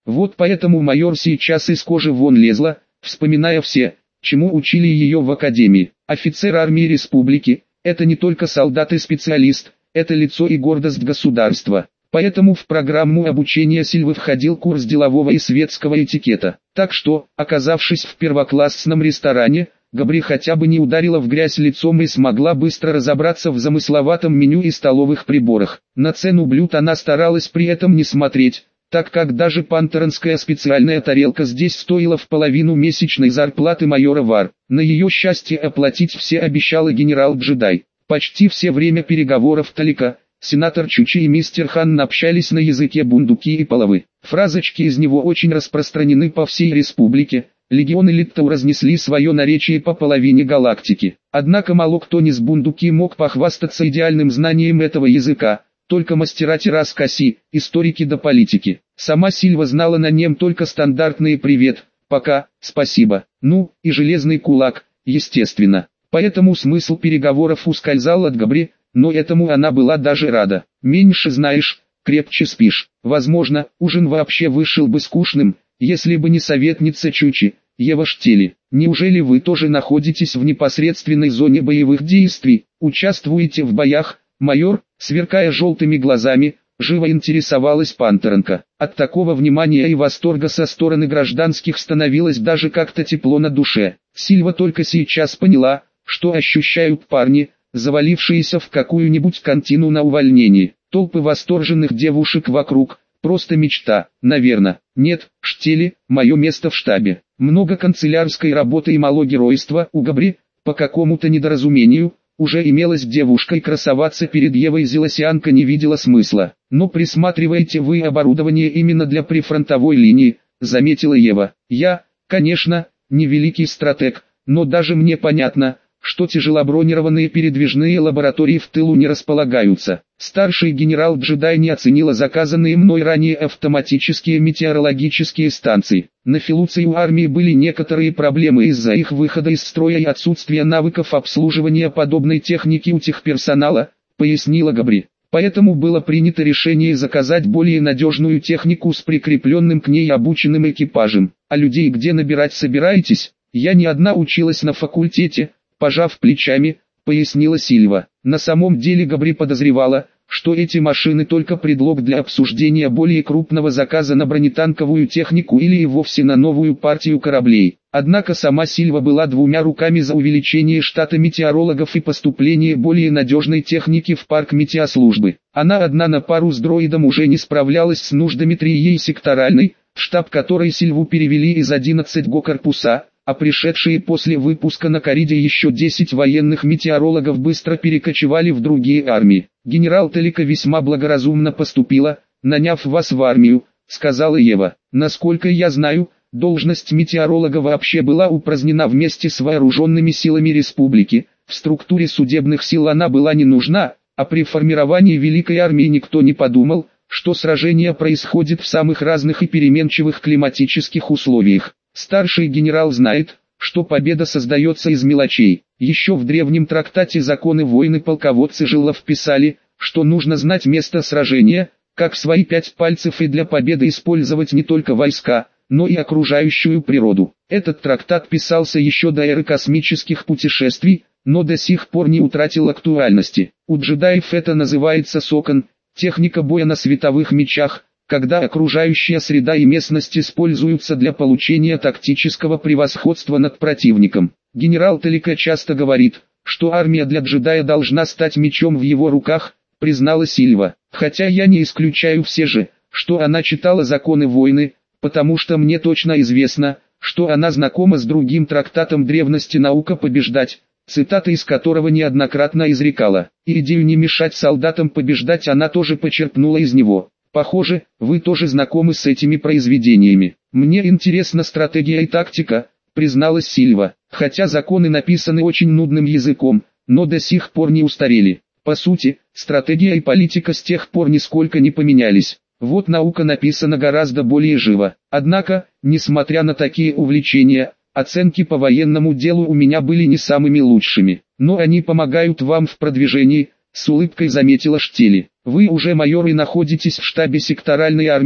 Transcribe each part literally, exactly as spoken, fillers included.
Вот поэтому майор сейчас из кожи вон лезла, вспоминая все, чему учили ее в академии. Офицер армии республики – это не только солдат и специалист, это лицо и гордость государства. Поэтому в программу обучения Сильвы входил курс делового и светского этикета. Так что, оказавшись в первоклассном ресторане, Габри хотя бы не ударила в грязь лицом и смогла быстро разобраться в замысловатом меню и столовых приборах. На цену блюд она старалась при этом не смотреть, так как даже пантернская специальная тарелка здесь стоила в половину месячной зарплаты майора Вар. На ее счастье оплатить все обещала генерал-джедай. Почти все время переговоров Талика, сенатор Чучи и мистер Хан общались на языке бундуки и половы. Фразочки из него очень распространены по всей республике. Легионы Литтау разнесли свое наречие по половине галактики. Однако мало кто не с бундуки мог похвастаться идеальным знанием этого языка, только мастера Терраскаси, историки до политики. Сама Сильва знала на нем только стандартные «привет», «пока», «спасибо», ну, и железный кулак, естественно. Поэтому смысл переговоров ускользал от Габри, но этому она была даже рада. Меньше знаешь, крепче спишь. Возможно, ужин вообще вышел бы скучным, если бы не советница Чучи, Ева Штели. Неужели вы тоже находитесь в непосредственной зоне боевых действий, участвуете в боях, майор? Сверкая желтыми глазами, живо интересовалась Пантернка. От такого внимания и восторга со стороны гражданских становилось даже как-то тепло на душе. Сильва только сейчас поняла, что ощущают парни, завалившиеся в какую-нибудь кантину на увольнении. Толпы восторженных девушек вокруг, просто мечта, наверное. Нет, Штели, мое место в штабе. Много канцелярской работы и мало геройства. У Габри, по какому-то недоразумению, уже имелась девушка и красоваться перед Евой Зелосианка не видела смысла. Но присматриваете вы оборудование именно для прифронтовой линии, заметила Ева. Я, конечно, не великий стратег, но даже мне понятно, что тяжелобронированные передвижные лаборатории в тылу не располагаются. Старший генерал-джедай не оценила заказанные мной ранее автоматические метеорологические станции. На Филуции у армии были некоторые проблемы из-за их выхода из строя и отсутствия навыков обслуживания подобной техники у техперсонала, пояснила Габри. Поэтому было принято решение заказать более надежную технику с прикрепленным к ней обученным экипажем. А людей где набирать собираетесь? Я не одна училась на факультете, пожав плечами, пояснила Сильва. На самом деле Габри подозревала, что эти машины только предлог для обсуждения более крупного заказа на бронетанковую технику или и вовсе на новую партию кораблей. Однако сама Сильва была двумя руками за увеличение штата метеорологов и поступление более надежной техники в парк метеослужбы. Она одна на пару с дроидом уже не справлялась с нуждами трией секторальной, штаб которой Сильву перевели из одиннадцатого го корпуса, а пришедшие после выпуска на Кариде еще десять военных метеорологов быстро перекочевали в другие армии. Генерал Талика весьма благоразумно поступила, наняв вас в армию, сказала Ева. Насколько я знаю, должность метеоролога вообще была упразднена вместе с вооруженными силами республики. В структуре судебных сил она была не нужна, а при формировании Великой армии никто не подумал, что сражение происходит в самых разных и переменчивых климатических условиях. Старший генерал знает, что победа создается из мелочей. Еще в древнем трактате «Законы войны» полководцы Жилов писали, что нужно знать место сражения, как свои пять пальцев, и для победы использовать не только войска, но и окружающую природу. Этот трактат писался еще до эры космических путешествий, но до сих пор не утратил актуальности. У джедаев это называется сокон, техника боя на световых мечах, когда окружающая среда и местность используются для получения тактического превосходства над противником. Генерал Талика часто говорит, что армия для джедая должна стать мечом в его руках, признала Сильва. Хотя я не исключаю все же, что она читала «Законы войны», потому что мне точно известно, что она знакома с другим трактатом древности «Наука побеждать», цитата из которого неоднократно изрекала. И идею не мешать солдатам побеждать она тоже почерпнула из него. Похоже, вы тоже знакомы с этими произведениями. Мне интересна стратегия и тактика, призналась Сильва. Хотя законы написаны очень нудным языком, но до сих пор не устарели. По сути, стратегия и политика с тех пор нисколько не поменялись. Вот наука написана гораздо более живо. Однако, несмотря на такие увлечения, оценки по военному делу у меня были не самыми лучшими. Но они помогают вам в продвижении, с улыбкой заметила Штели. Вы уже майор и находитесь в штабе секторальной армии,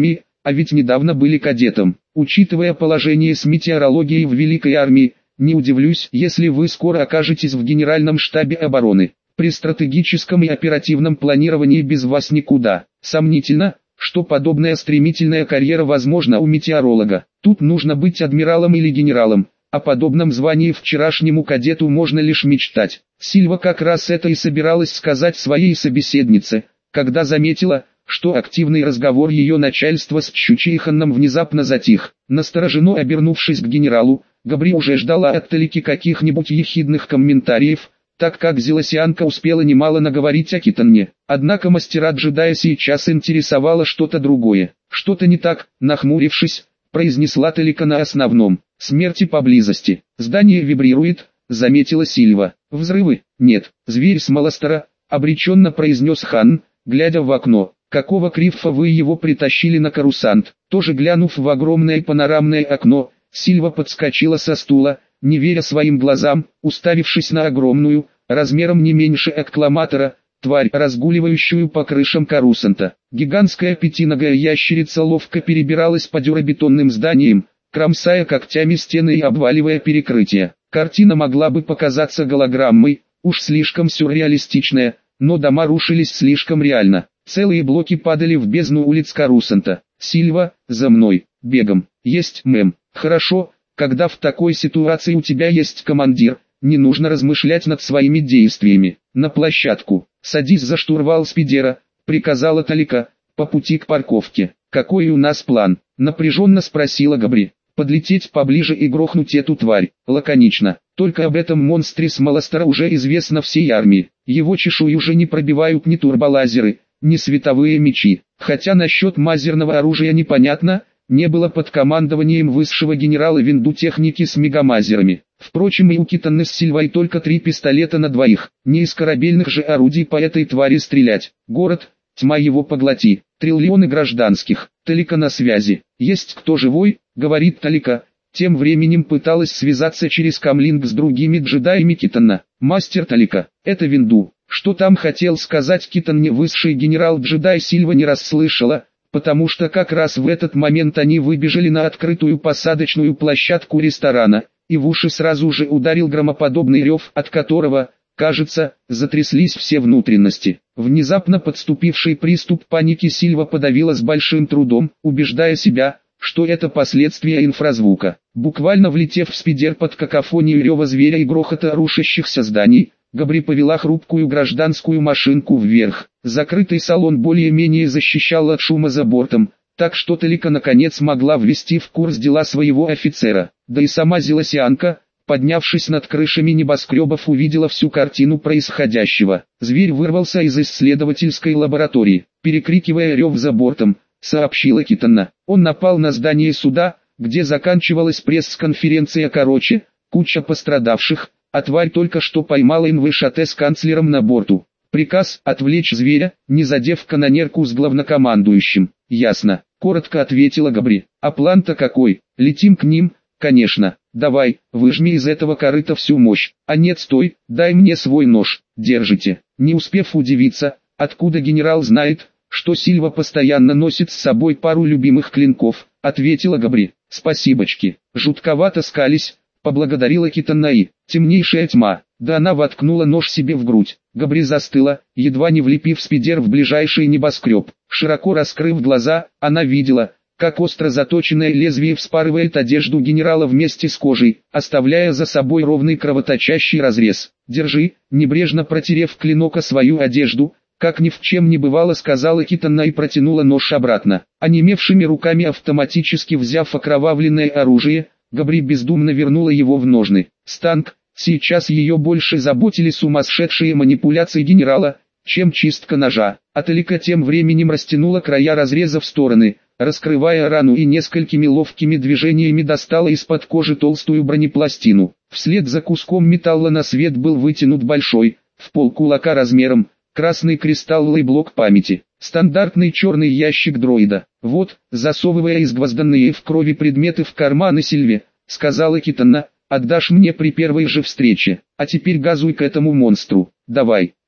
а ведь недавно были кадетом. Учитывая положение с метеорологией в Великой армии, не удивлюсь, если вы скоро окажетесь в Генеральном штабе обороны. При стратегическом и оперативном планировании без вас никуда. Сомнительно, что подобная стремительная карьера возможна у метеоролога. Тут нужно быть адмиралом или генералом. О подобном звании вчерашнему кадету можно лишь мечтать. Сильва как раз это и собиралась сказать своей собеседнице, когда заметила, что активный разговор ее начальства с Чучиханом внезапно затих. Настороженно обернувшись к генералу, Габри уже ждала от Талики каких-нибудь ехидных комментариев, так как Зелосианка успела немало наговорить о Китанне. Однако мастера-джедая сейчас интересовало что-то другое. Что-то не так, нахмурившись, произнесла Талика на основном. Смерти поблизости. Здание вибрирует, заметила Сильва. Взрывы? Нет. Зверь с Маластера, обреченно произнес Хан, глядя в окно. Какого крифа вы его притащили на карусант? Тоже глянув в огромное панорамное окно, Сильва подскочила со стула, не веря своим глазам, уставившись на огромную, размером не меньше эккламатора, тварь, разгуливающую по крышам карусанта. Гигантская пятиногая ящерица ловко перебиралась по дюрабетонным зданиям, кромсая когтями стены и обваливая перекрытия. Картина могла бы показаться голограммой, уж слишком сюрреалистичная, но дома рушились слишком реально. Целые блоки падали в бездну улиц Карусанта. Сильва, за мной, бегом. Есть, мэм. Хорошо, когда в такой ситуации у тебя есть командир, не нужно размышлять над своими действиями. На площадку. Садись за штурвал спидера, приказала Талика, по пути к парковке. Какой у нас план? Напряженно спросила Габри. Подлететь поближе и грохнуть эту тварь. Лаконично. Только об этом монстре с Маластера уже известно всей армии. Его чешую уже не пробивают ни турболазеры, ни световые мечи. Хотя насчет мазерного оружия непонятно, не было под командованием высшего генерала Винду техники с мегамазерами. Впрочем, и у Китанны с Сильвой только три пистолета на двоих. Не из корабельных же орудий по этой твари стрелять. Город, тьма его поглоти. Триллионы гражданских. Талика на связи. Есть кто живой, говорит Талика. Тем временем пыталась связаться через камлинг с другими джедаями Китанна. Мастер Талика, это Винду. Что там хотел сказать Китанне высший генерал-джедай Сильва не расслышала, потому что как раз в этот момент они выбежали на открытую посадочную площадку ресторана, и в уши сразу же ударил громоподобный рев, от которого, кажется, затряслись все внутренности. Внезапно подступивший приступ паники Сильва подавила с большим трудом, убеждая себя, что это последствия инфразвука. Буквально влетев в спидер под какофонию рева зверя и грохота рушащихся зданий, Габри повела хрупкую гражданскую машинку вверх. Закрытый салон более-менее защищал от шума за бортом, так что Талика наконец могла ввести в курс дела своего офицера. Да и сама Зелосианка, поднявшись над крышами небоскребов, увидела всю картину происходящего. Зверь вырвался из исследовательской лаборатории, перекрикивая рев за бортом, сообщила Китанна. Он напал на здание суда, где заканчивалась пресс-конференция. Короче, куча пострадавших, а тварь только что поймала НВШТ с канцлером на борту. Приказ отвлечь зверя, не задев канонерку с главнокомандующим. Ясно, коротко ответила Габри. А план-то какой? Летим к ним, конечно. Давай, выжми из этого корыта всю мощь. А нет, стой, дай мне свой нож. Держите. Не успев удивиться, откуда генерал знает, что Сильва постоянно носит с собой пару любимых клинков, ответила Габри. Спасибочки. Жутковато скались, поблагодарила Китаннаи. Темнейшая тьма. Да она воткнула нож себе в грудь. Габри застыла, едва не влепив спидер в ближайший небоскреб. Широко раскрыв глаза, она видела, как остро заточенное лезвие вспарывает одежду генерала вместе с кожей, оставляя за собой ровный кровоточащий разрез. «Держи», небрежно протерев клинок о свою одежду, как ни в чем не бывало, сказала Китанна и протянула нож обратно. Онемевшими руками, автоматически взяв окровавленное оружие, Габри бездумно вернула его в ножны. Станк. Сейчас ее больше заботили сумасшедшие манипуляции генерала, чем чистка ножа. А Талика тем временем растянула края разреза в стороны, раскрывая рану, и несколькими ловкими движениями достала из-под кожи толстую бронепластину. Вслед за куском металла на свет был вытянут большой, в полкулака размером, красный кристалловый блок памяти. Стандартный черный ящик дроида. Вот, засовывая изгвозданные в крови предметы в карманы Сильве, сказала Китанна, отдашь мне при первой же встрече. А теперь газуй к этому монстру. Давай.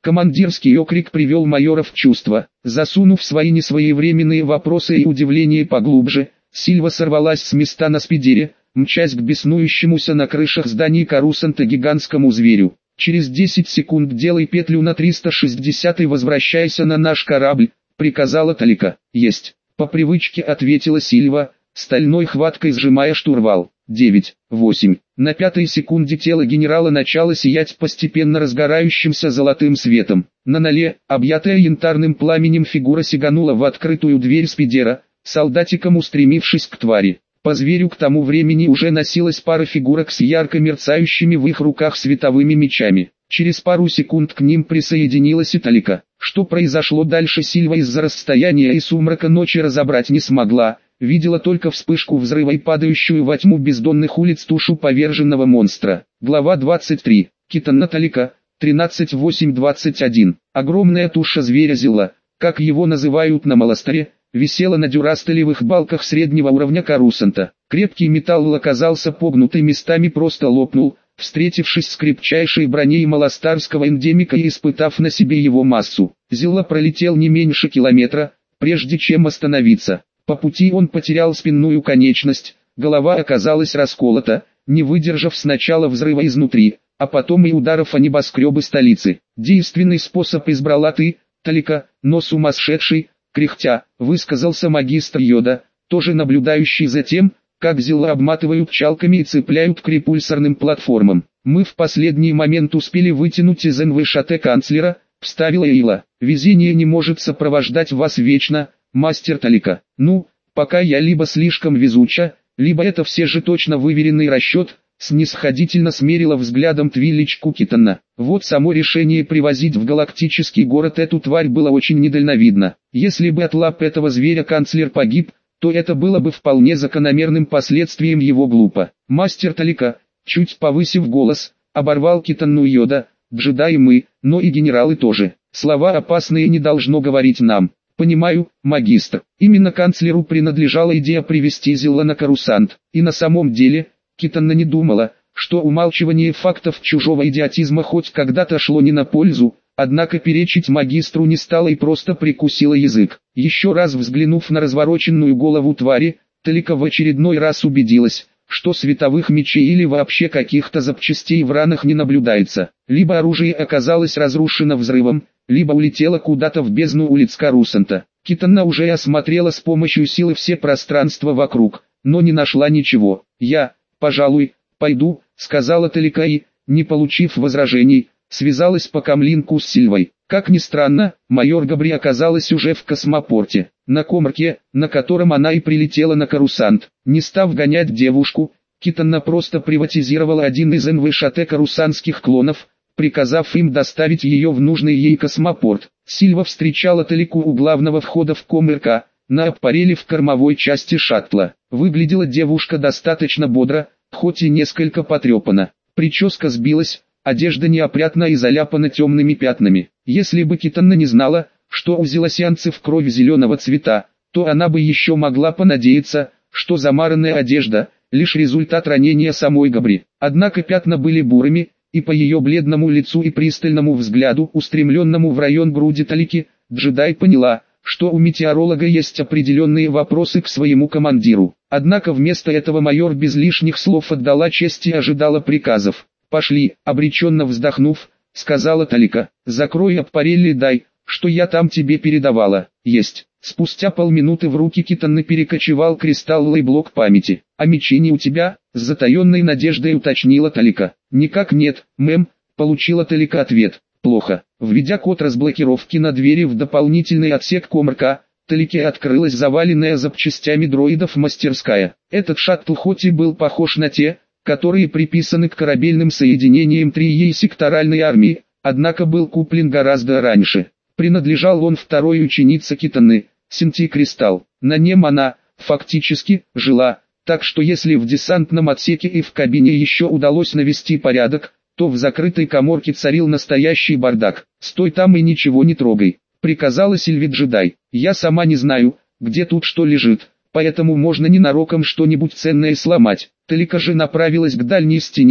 Командирский окрик привел майора в чувство. Засунув свои несвоевременные вопросы и удивление поглубже, Сильва сорвалась с места на спидере, мчась к беснующемуся на крышах зданий Корусанта гигантскому зверю. «Через десять секунд делай петлю на триста шестьдесят и возвращайся на наш корабль», — приказала Талика. «Есть». По привычке ответила Сильва, стальной хваткой сжимая штурвал. девять, восемь. На пятой секунде тело генерала начало сиять постепенно разгорающимся золотым светом. На ноле, объятая янтарным пламенем, фигура сиганула в открытую дверь спидера, солдатиком устремившись к твари. По зверю к тому времени уже носилась пара фигурок с ярко мерцающими в их руках световыми мечами. Через пару секунд к ним присоединилась и Талика. Что произошло дальше, Сильва из-за расстояния и сумрака ночи разобрать не смогла, видела только вспышку взрыва и падающую во тьму бездонных улиц тушу поверженного монстра. Глава двадцать три. Китанна Талика, тринадцать восемь двадцать один. Огромная туша зверя Зилла, как его называют на Маластаре, висела на дюрастелевых балках среднего уровня Корусанта. Крепкий металл оказался погнутый, местами просто лопнул, встретившись с крепчайшей броней маластарского эндемика и испытав на себе его массу. Зилла пролетел не меньше километра, прежде чем остановиться. По пути он потерял спинную конечность, голова оказалась расколота, не выдержав сначала взрыва изнутри, а потом и ударов о небоскребы столицы. Действенный способ избрала ты, Талика, но сумасшедший, кряхтя, высказался магистр Йода, тоже наблюдающий за тем, как Зилла обматывают пчалками и цепляют к репульсорным платформам. Мы в последний момент успели вытянуть из эн вэ ш тэ канцлера, вставила Эйла. Везение не может сопровождать вас вечно, мастер Талика. Ну, пока я либо слишком везуча, либо это все же точно выверенный расчет, снисходительно смерила взглядом Твиличку Китанна. Вот само решение привозить в галактический город эту тварь было очень недальновидно. Если бы от лап этого зверя канцлер погиб, то это было бы вполне закономерным последствием его глупо. Мастер Талика, чуть повысив голос, оборвал Китанну Йода, джедаи мы, но и генералы тоже. Слова опасные не должно говорить нам. Понимаю, магистр. Именно канцлеру принадлежала идея привести Зилла на Корусант. И на самом деле, Китанна не думала, что умалчивание фактов чужого идиотизма хоть когда-то шло не на пользу, однако перечить магистру не стала и просто прикусила язык. Еще раз взглянув на развороченную голову твари, Талика в очередной раз убедилась, что световых мечей или вообще каких-то запчастей в ранах не наблюдается. Либо оружие оказалось разрушено взрывом, либо улетело куда-то в бездну улиц Корусанта. Китанна уже осмотрела с помощью силы все пространства вокруг, но не нашла ничего. «Я, пожалуй, пойду», — сказала Талика и, не получив возражений, связалась по камлинку с Сильвой. Как ни странно, майор Габри оказалась уже в космопорте, на комарке, на котором она и прилетела на Корусант. Не став гонять девушку, Китанна просто приватизировала один из эн вэ ш тэ корусанских клонов, приказав им доставить ее в нужный ей космопорт. Сильва встречала Талику у главного входа в КомРК, на аппареле в кормовой части шаттла. Выглядела девушка достаточно бодро, хоть и несколько потрепана. Прическа сбилась, одежда неопрятна и заляпана темными пятнами. Если бы Китанна не знала, что у зелосианцев кровь зеленого цвета, то она бы еще могла понадеяться, что замаранная одежда – лишь результат ранения самой Габри. Однако пятна были бурыми, и по ее бледному лицу и пристальному взгляду, устремленному в район груди Талики, джедай поняла, что у метеоролога есть определенные вопросы к своему командиру. Однако вместо этого майор без лишних слов отдала честь и ожидала приказов. «Пошли», обреченно вздохнув, сказала Талика. «Закрой аппарель и дай, что я там тебе передавала». «Есть». Спустя полминуты в руки Китанны перекочевал кристалловый блок памяти. «А мечи не у тебя?» — с затаенной надеждой уточнила Талика. «Никак нет, мэм», — получила Талика ответ. «Плохо». Введя код разблокировки на двери в дополнительный отсек КомРК, Талике открылась заваленная запчастями дроидов мастерская. Этот шаттл хоть и был похож на те, которые приписаны к корабельным соединениям трией секторальной армии, однако был куплен гораздо раньше. Принадлежал он второй ученице Китанны, Синтии Кристалл. На нем она, фактически, жила, так что если в десантном отсеке и в кабине еще удалось навести порядок, то в закрытой каморке царил настоящий бардак. «Стой там и ничего не трогай», — приказала Сильви джедай. «Я сама не знаю, где тут что лежит, поэтому можно ненароком что-нибудь ценное сломать». Талика же направилась к дальней стене,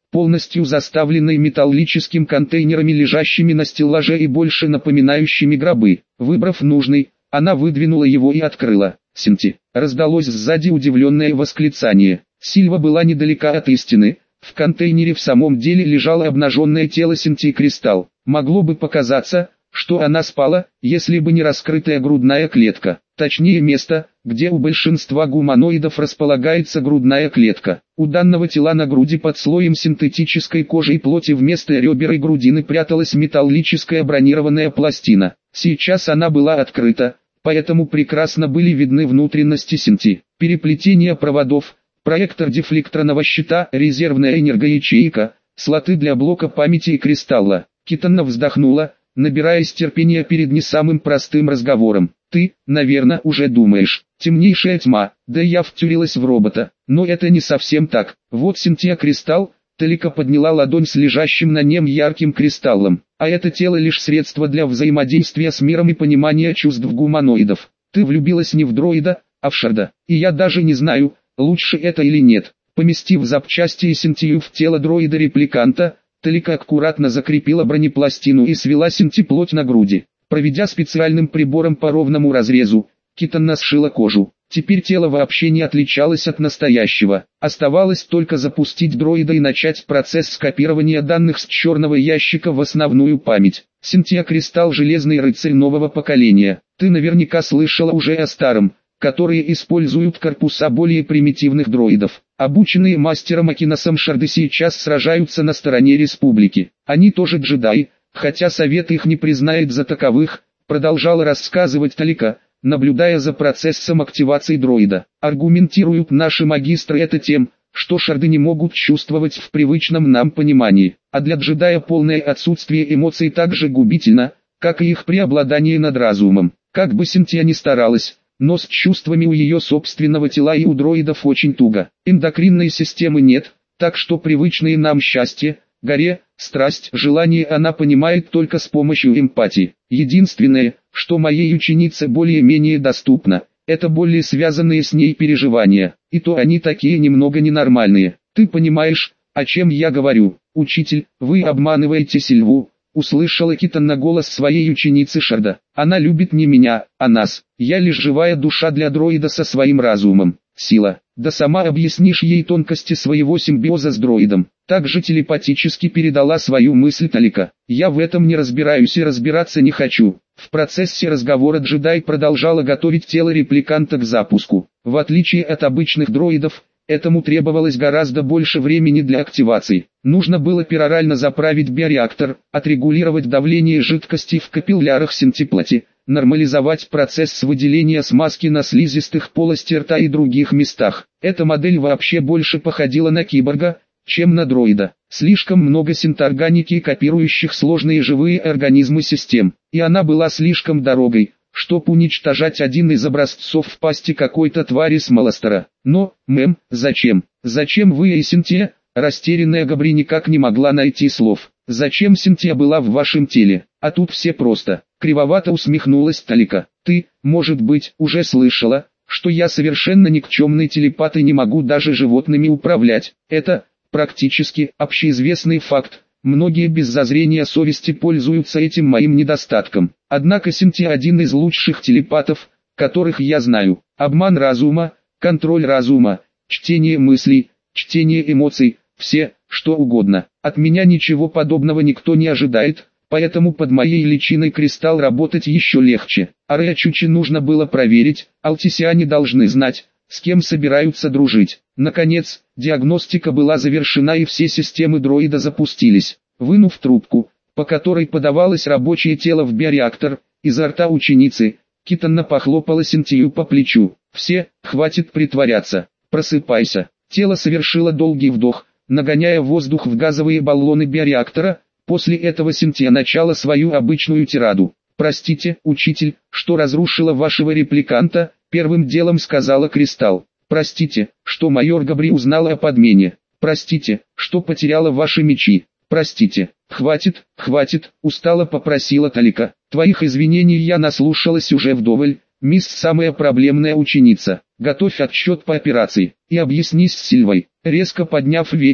полностью заставленной металлическими контейнерами, лежащими на стеллаже и больше напоминающими гробы. Выбрав нужный, она выдвинула его и открыла. «Синти!» Раздалось сзади удивленное восклицание. Сильва была недалека от истины. В контейнере в самом деле лежало обнаженное тело Синти Кристалл. Могло бы показаться, что она спала, если бы не раскрытая грудная клетка. Точнее, место, где у большинства гуманоидов располагается грудная клетка. У данного тела на груди под слоем синтетической кожи и плоти вместо ребер и грудины пряталась металлическая бронированная пластина. Сейчас она была открыта, поэтому прекрасно были видны внутренности Синти. Переплетение проводов, проектор дефлекторного щита, резервная энергоячейка, слоты для блока памяти и кристалла. Китана вздохнула, набираясь терпения перед не самым простым разговором. «Ты, наверное, уже думаешь, темнейшая тьма, да я втюрилась в робота, но это не совсем так. Вот Синтия Кристалл». Талика подняла ладонь с лежащим на нем ярким кристаллом. «А это тело лишь средство для взаимодействия с миром и понимания чувств гуманоидов. Ты влюбилась не в дроида, а в Шарда, и я даже не знаю, лучше это или нет». Поместив запчасти и Синтию в тело дроида-репликанта, Талика аккуратно закрепила бронепластину и свела Синти плоть на груди. Проведя специальным прибором по ровному разрезу, Китана сшила кожу. Теперь тело вообще не отличалось от настоящего. Оставалось только запустить дроида и начать процесс скопирования данных с черного ящика в основную память. Синтия Кристалл — железный рыцарь нового поколения. Ты наверняка слышала уже о старом, которые используют корпуса более примитивных дроидов. Обученные мастером Акиносом Шарды сейчас сражаются на стороне республики. Они тоже джедаи, хотя совет их не признает за таковых, продолжала рассказывать Талика, наблюдая за процессом активации дроида. Аргументируют наши магистры это тем, что Шарды не могут чувствовать в привычном нам понимании, а для джедая полное отсутствие эмоций так же губительно, как и их преобладание над разумом. Как бы Синтия ни старалась, но с чувствами у ее собственного тела и у дроидов очень туго. Эндокринной системы нет, так что привычные нам счастье, горе, страсть, желание она понимает только с помощью эмпатии. Единственное, что моей ученице более-менее доступно, это более связанные с ней переживания, и то они такие немного ненормальные. Ты понимаешь, о чем я говорю, учитель? Вы обманываете Сильву. Услышала Китана голос своей ученицы Шарда. Она любит не меня, а нас. Я лишь живая душа для дроида со своим разумом. Сила. Да сама объяснишь ей тонкости своего симбиоза с дроидом. Также телепатически передала свою мысль Талика. Я в этом не разбираюсь и разбираться не хочу. В процессе разговора джедай продолжала готовить тело репликанта к запуску. В отличие от обычных дроидов, этому требовалось гораздо больше времени для активации. Нужно было перорально заправить биореактор, отрегулировать давление жидкости в капиллярах синтеплати, нормализовать процесс выделения смазки на слизистых полости рта и других местах. Эта модель вообще больше походила на киборга, чем на дроида. Слишком много синтоорганики, копирующих сложные живые организмы систем, и она была слишком дорогой, чтоб уничтожать один из образцов в пасти какой-то твари с Малостера. Но, мэм, зачем? Зачем вы и Синтия? Растерянная Габри никак не могла найти слов. Зачем Синтия была в вашем теле? А тут все просто. Кривовато усмехнулась Талика. Ты, может быть, уже слышала, что я совершенно никчемный телепат и не могу даже животными управлять. Это, практически, общеизвестный факт. Многие без зазрения совести пользуются этим моим недостатком. Однако Синтия один из лучших телепатов, которых я знаю. Обман разума, контроль разума, чтение мыслей, чтение эмоций, все, что угодно. От меня ничего подобного никто не ожидает, поэтому под моей личиной кристалл работать еще легче. Арея Чучи нужно было проверить, алтисиане должны знать, с кем собираются дружить. Наконец, диагностика была завершена и все системы дроида запустились. Вынув трубку, по которой подавалось рабочее тело в биореактор, изо рта ученицы, Китана похлопала Синтию по плечу. «Все, хватит притворяться, просыпайся». Тело совершило долгий вдох, нагоняя воздух в газовые баллоны биореактора. После этого Синтия начала свою обычную тираду. «Простите, учитель, что разрушила вашего репликанта», — первым делом сказала Кристалл. «Простите, что майор Габри узнала о подмене. Простите, что потеряла ваши мечи. Простите». «Хватит, хватит», — устало попросила Талика. «Твоих извинений я наслушалась уже вдоволь, мисс самая проблемная ученица. Готовь отчет по операции, и объяснись с Сильвой». Резко подняв веки,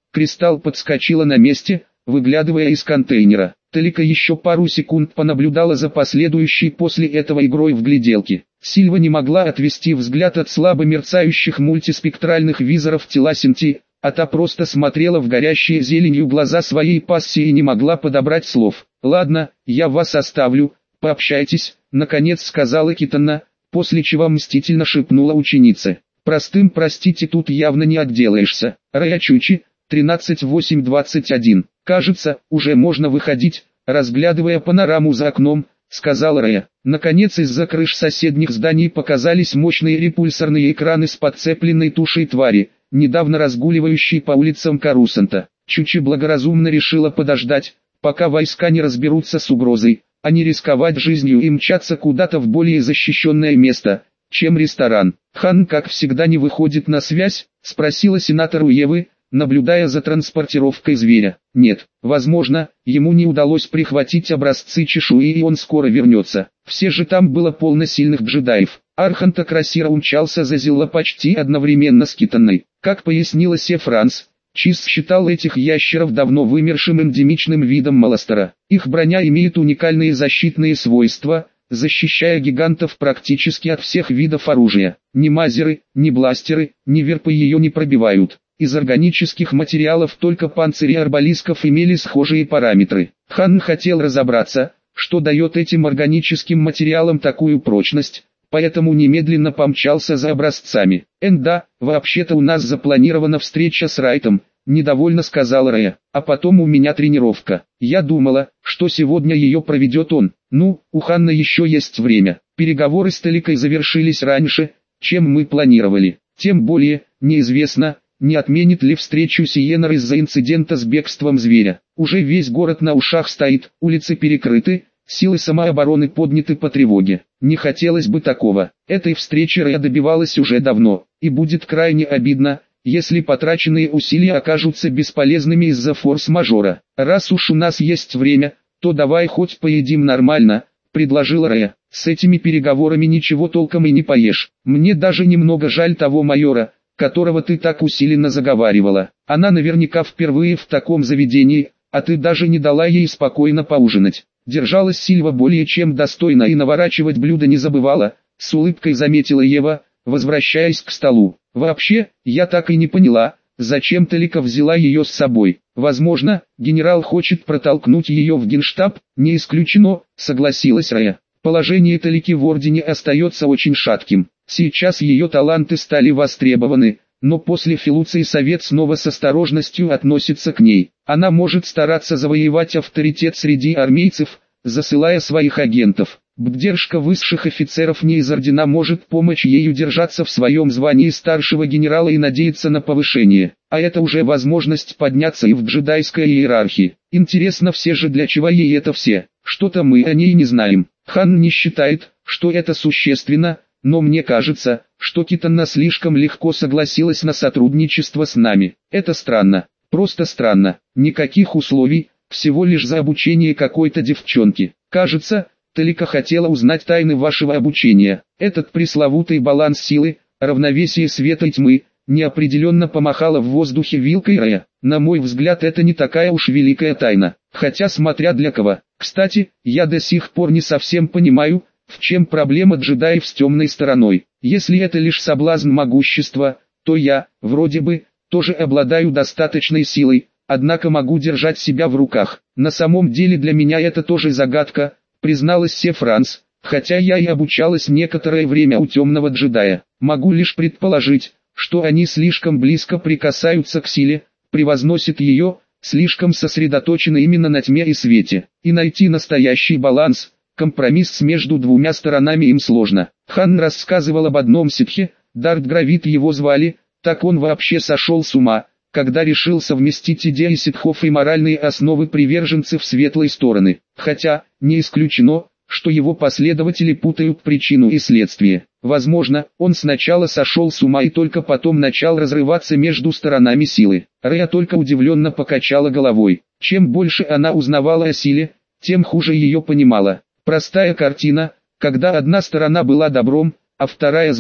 Кристалл подскочила на месте, выглядывая из контейнера. Талика еще пару секунд понаблюдала за последующей после этого игрой в гляделки. Сильва не могла отвести взгляд от слабо мерцающих мультиспектральных визоров тела Синтии, а та просто смотрела в горящие зеленью глаза своей пассии и не могла подобрать слов. «Ладно, я вас оставлю, пообщайтесь», — наконец сказала Китана, после чего мстительно шепнула ученице. «Простым простите тут явно не отделаешься. Рая Чучи, тринадцать восемь двадцать один. Кажется, уже можно выходить», разглядывая панораму за окном, сказал Рая. Наконец из-за крыш соседних зданий показались мощные репульсорные экраны с подцепленной тушей твари, недавно разгуливающей по улицам Карусанта. Чучи благоразумно решила подождать, пока войска не разберутся с угрозой, а не рисковать жизнью и мчаться куда-то в более защищенное место, чем ресторан. «Хан как всегда не выходит на связь?» — спросила сенатор Уевы, наблюдая за транспортировкой зверя. «Нет, возможно, ему не удалось прихватить образцы чешуи и он скоро вернется. Все же там было полно сильных джедаев». Арханта Красира умчался за Зилла почти одновременно с Китаной. Как пояснила Се Франс, Чиз считал этих ящеров давно вымершим эндемичным видом Маластера. Их броня имеет уникальные защитные свойства, защищая гигантов практически от всех видов оружия. Ни мазеры, ни бластеры, ни верпы ее не пробивают. Из органических материалов только панцири арбалисков имели схожие параметры. Хан хотел разобраться, что дает этим органическим материалам такую прочность, поэтому немедленно помчался за образцами. «Энда, вообще-то у нас запланирована встреча с Райтом», — недовольно сказал Рэя. «А потом у меня тренировка. Я думала, что сегодня ее проведет он. Ну, у Ханна еще есть время. Переговоры с Таликой завершились раньше, чем мы планировали. Тем более, неизвестно, не отменит ли встречу Сиенар из-за инцидента с бегством зверя. Уже весь город на ушах стоит, улицы перекрыты, силы самообороны подняты по тревоге. Не хотелось бы такого. Этой встречи Рэя добивалась уже давно, и будет крайне обидно, если потраченные усилия окажутся бесполезными из-за форс-мажора. «Раз уж у нас есть время, то давай хоть поедим нормально», — предложил Рэя. «С этими переговорами ничего толком и не поешь. Мне даже немного жаль того майора, которого ты так усиленно заговаривала. Она наверняка впервые в таком заведении, а ты даже не дала ей спокойно поужинать». Держалась Сильва более чем достойно и наворачивать блюда не забывала, с улыбкой заметила Ева, возвращаясь к столу. «Вообще, я так и не поняла, зачем Талика взяла ее с собой. Возможно, генерал хочет протолкнуть ее в генштаб, не исключено», согласилась Рая. «Положение Талики в Ордене остается очень шатким. Сейчас ее таланты стали востребованы, но после Филуции Совет снова с осторожностью относится к ней. Она может стараться завоевать авторитет среди армейцев, засылая своих агентов. Поддержка высших офицеров не из Ордена может помочь ей удержаться в своем звании старшего генерала и надеяться на повышение. А это уже возможность подняться и в джедайской иерархии. Интересно все же, для чего ей это все. Что-то мы о ней не знаем. Хан не считает, что это существенно, но мне кажется, что Китана слишком легко согласилась на сотрудничество с нами. Это странно, просто странно. Никаких условий, всего лишь за обучение какой-то девчонки. Кажется, Талика хотела узнать тайны вашего обучения. Этот пресловутый баланс силы, равновесие света и тьмы, неопределенно помахала в воздухе вилкой Рэя. На мой взгляд, это не такая уж великая тайна, хотя смотря для кого. Кстати, я до сих пор не совсем понимаю, в чем проблема джедаев с темной стороной. Если это лишь соблазн могущества, то я, вроде бы, тоже обладаю достаточной силой, однако могу держать себя в руках. На самом деле для меня это тоже загадка, призналась Се Франс, хотя я и обучалась некоторое время у темного джедая. Могу лишь предположить, что они слишком близко прикасаются к силе, превозносят ее, слишком сосредоточены именно на тьме и свете. И найти настоящий баланс, компромисс между двумя сторонами им сложно. Хан рассказывал об одном ситхе, Дарт Гравит его звали, так он вообще сошел с ума, когда решил совместить идеи ситхов и моральные основы приверженцев светлой стороны. Хотя, не исключено, что его последователи путают причину и следствие. Возможно, он сначала сошел с ума и только потом начал разрываться между сторонами силы. Рэя только удивленно покачала головой. Чем больше она узнавала о силе, тем хуже ее понимала. Простая картина, когда одна сторона была добром, а вторая злом,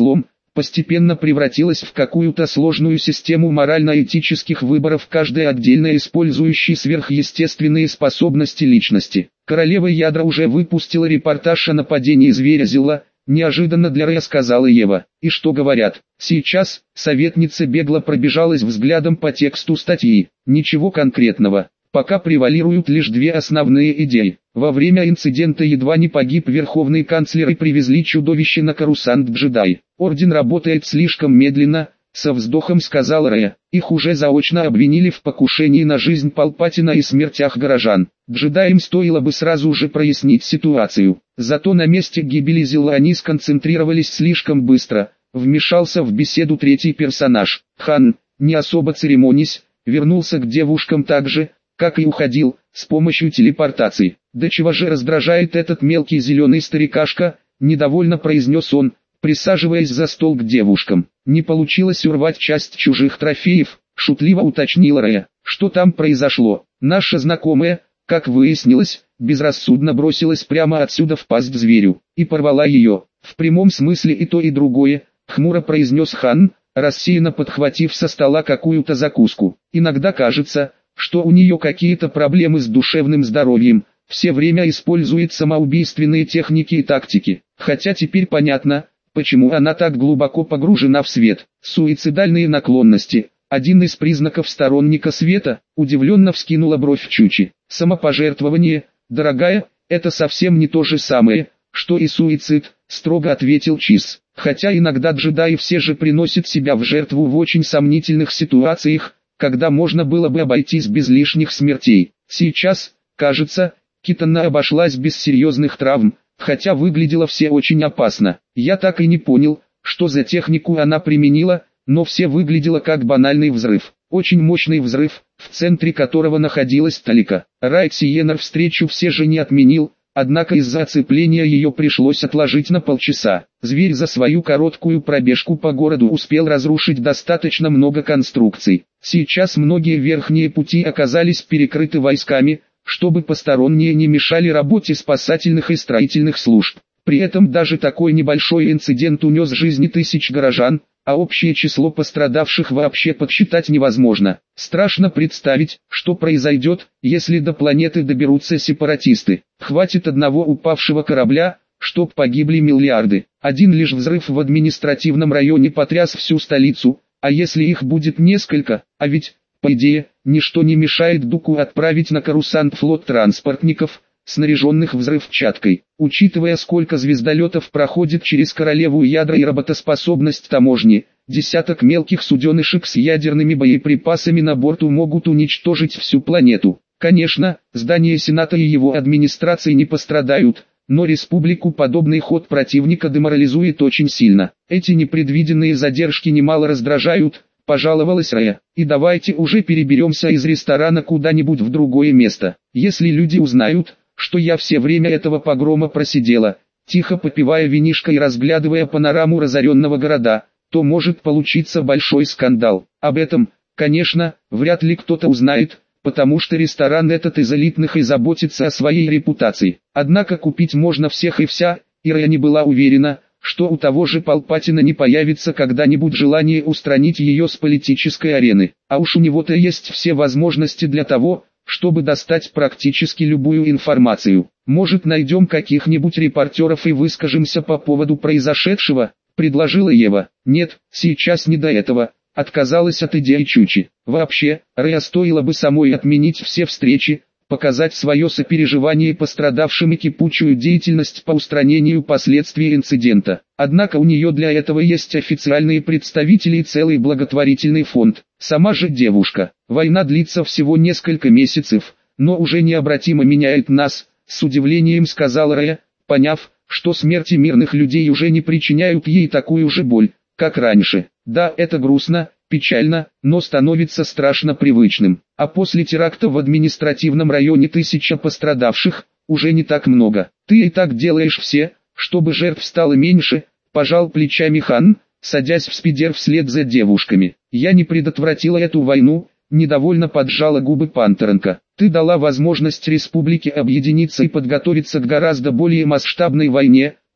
постепенно превратилась в какую-то сложную систему морально-этических выборов, каждая отдельно использующей сверхъестественные способности личности. Королева ядра уже выпустила репортаж о нападении зверя Зила, неожиданно для Рэя сказала Ева. И что говорят? Сейчас советница бегло пробежалась взглядом по тексту статьи. Ничего конкретного. Пока превалируют лишь две основные идеи. Во время инцидента едва не погиб верховный канцлер и привезли чудовище на Корусант-Джедай. Орден работает слишком медленно, со вздохом сказал Рэя. Их уже заочно обвинили в покушении на жизнь Палпатина и смертях горожан. Джедаям стоило бы сразу же прояснить ситуацию. Зато на месте гибели Зила они сконцентрировались слишком быстро. Вмешался в беседу третий персонаж. Хан, не особо церемонясь, вернулся к девушкам так же, как и уходил, с помощью телепортации. «Да чего же раздражает этот мелкий зеленый старикашка», — недовольно произнес он, присаживаясь за стол к девушкам. «Не получилось урвать часть чужих трофеев», — шутливо уточнила Рэя. «Что там произошло?» Наша знакомая, как выяснилось, безрассудно бросилась прямо отсюда в пасть зверю, и порвала ее. «В прямом смысле и то и другое», — хмуро произнес Хан, рассеянно подхватив со стола какую-то закуску. «Иногда кажется, что у нее какие-то проблемы с душевным здоровьем, все время использует самоубийственные техники и тактики. Хотя теперь понятно, почему она так глубоко погружена в свет. Суицидальные наклонности, один из признаков сторонника света», удивленно вскинула бровь Чучи. «Самопожертвование, дорогая, это совсем не то же самое, что и суицид», строго ответил Чиз. «Хотя иногда джедаи все же приносят себя в жертву в очень сомнительных ситуациях, когда можно было бы обойтись без лишних смертей. Сейчас, кажется, Китана обошлась без серьезных травм, хотя выглядела все очень опасно. Я так и не понял, что за технику она применила, но все выглядело как банальный взрыв. Очень мощный взрыв, в центре которого находилась Талика. Райт Сиенер встречу все же не отменил, однако из-за оцепления ее пришлось отложить на полчаса. Зверь за свою короткую пробежку по городу успел разрушить достаточно много конструкций. Сейчас многие верхние пути оказались перекрыты войсками, чтобы посторонние не мешали работе спасательных и строительных служб. При этом даже такой небольшой инцидент унес жизни тысяч горожан, а общее число пострадавших вообще подсчитать невозможно. Страшно представить, что произойдет, если до планеты доберутся сепаратисты. Хватит одного упавшего корабля, чтоб погибли миллиарды. Один лишь взрыв в административном районе потряс всю столицу, а если их будет несколько, а ведь, по идее, ничто не мешает Дуку отправить на Корусант флот транспортников, снаряженных взрывчаткой. Учитывая, сколько звездолетов проходит через королеву ядра и работоспособность таможни, десяток мелких суденышек с ядерными боеприпасами на борту могут уничтожить всю планету. Конечно, здания Сената и его администрации не пострадают, но республику подобный ход противника деморализует очень сильно. Эти непредвиденные задержки немало раздражают, пожаловалась Рэя. И давайте уже переберемся из ресторана куда-нибудь в другое место. Если люди узнают, что я все время этого погрома просидела, тихо попивая винишко и разглядывая панораму разоренного города, то может получиться большой скандал. Об этом, конечно, вряд ли кто-то узнает, потому что ресторан этот из элитных и заботится о своей репутации. Однако купить можно всех и вся, и Рэя не была уверена, что у того же Палпатина не появится когда-нибудь желание устранить ее с политической арены. А уж у него-то есть все возможности для того, чтобы достать практически любую информацию. Может, найдем каких-нибудь репортеров и выскажемся по поводу произошедшего, предложила Ева. Нет, сейчас не до этого, отказалась от идеи Чучи. Вообще, Рэя стоило бы самой отменить все встречи, показать свое сопереживание пострадавшим и кипучую деятельность по устранению последствий инцидента. Однако у нее для этого есть официальные представители и целый благотворительный фонд. Сама же девушка. Война длится всего несколько месяцев, но уже необратимо меняет нас, с удивлением сказала Рэя, поняв, что смерти мирных людей уже не причиняют ей такую же боль, как раньше. Да, это грустно, печально, но становится страшно привычным. А после теракта в административном районе тысяча пострадавших, уже не так много. Ты и так делаешь все, чтобы жертв стало меньше, пожал плечами Хан, садясь в спидер вслед за девушками. Я не предотвратила эту войну, недовольно поджала губы Пантеренко. Ты дала возможность республике объединиться и подготовиться к гораздо более масштабной войне,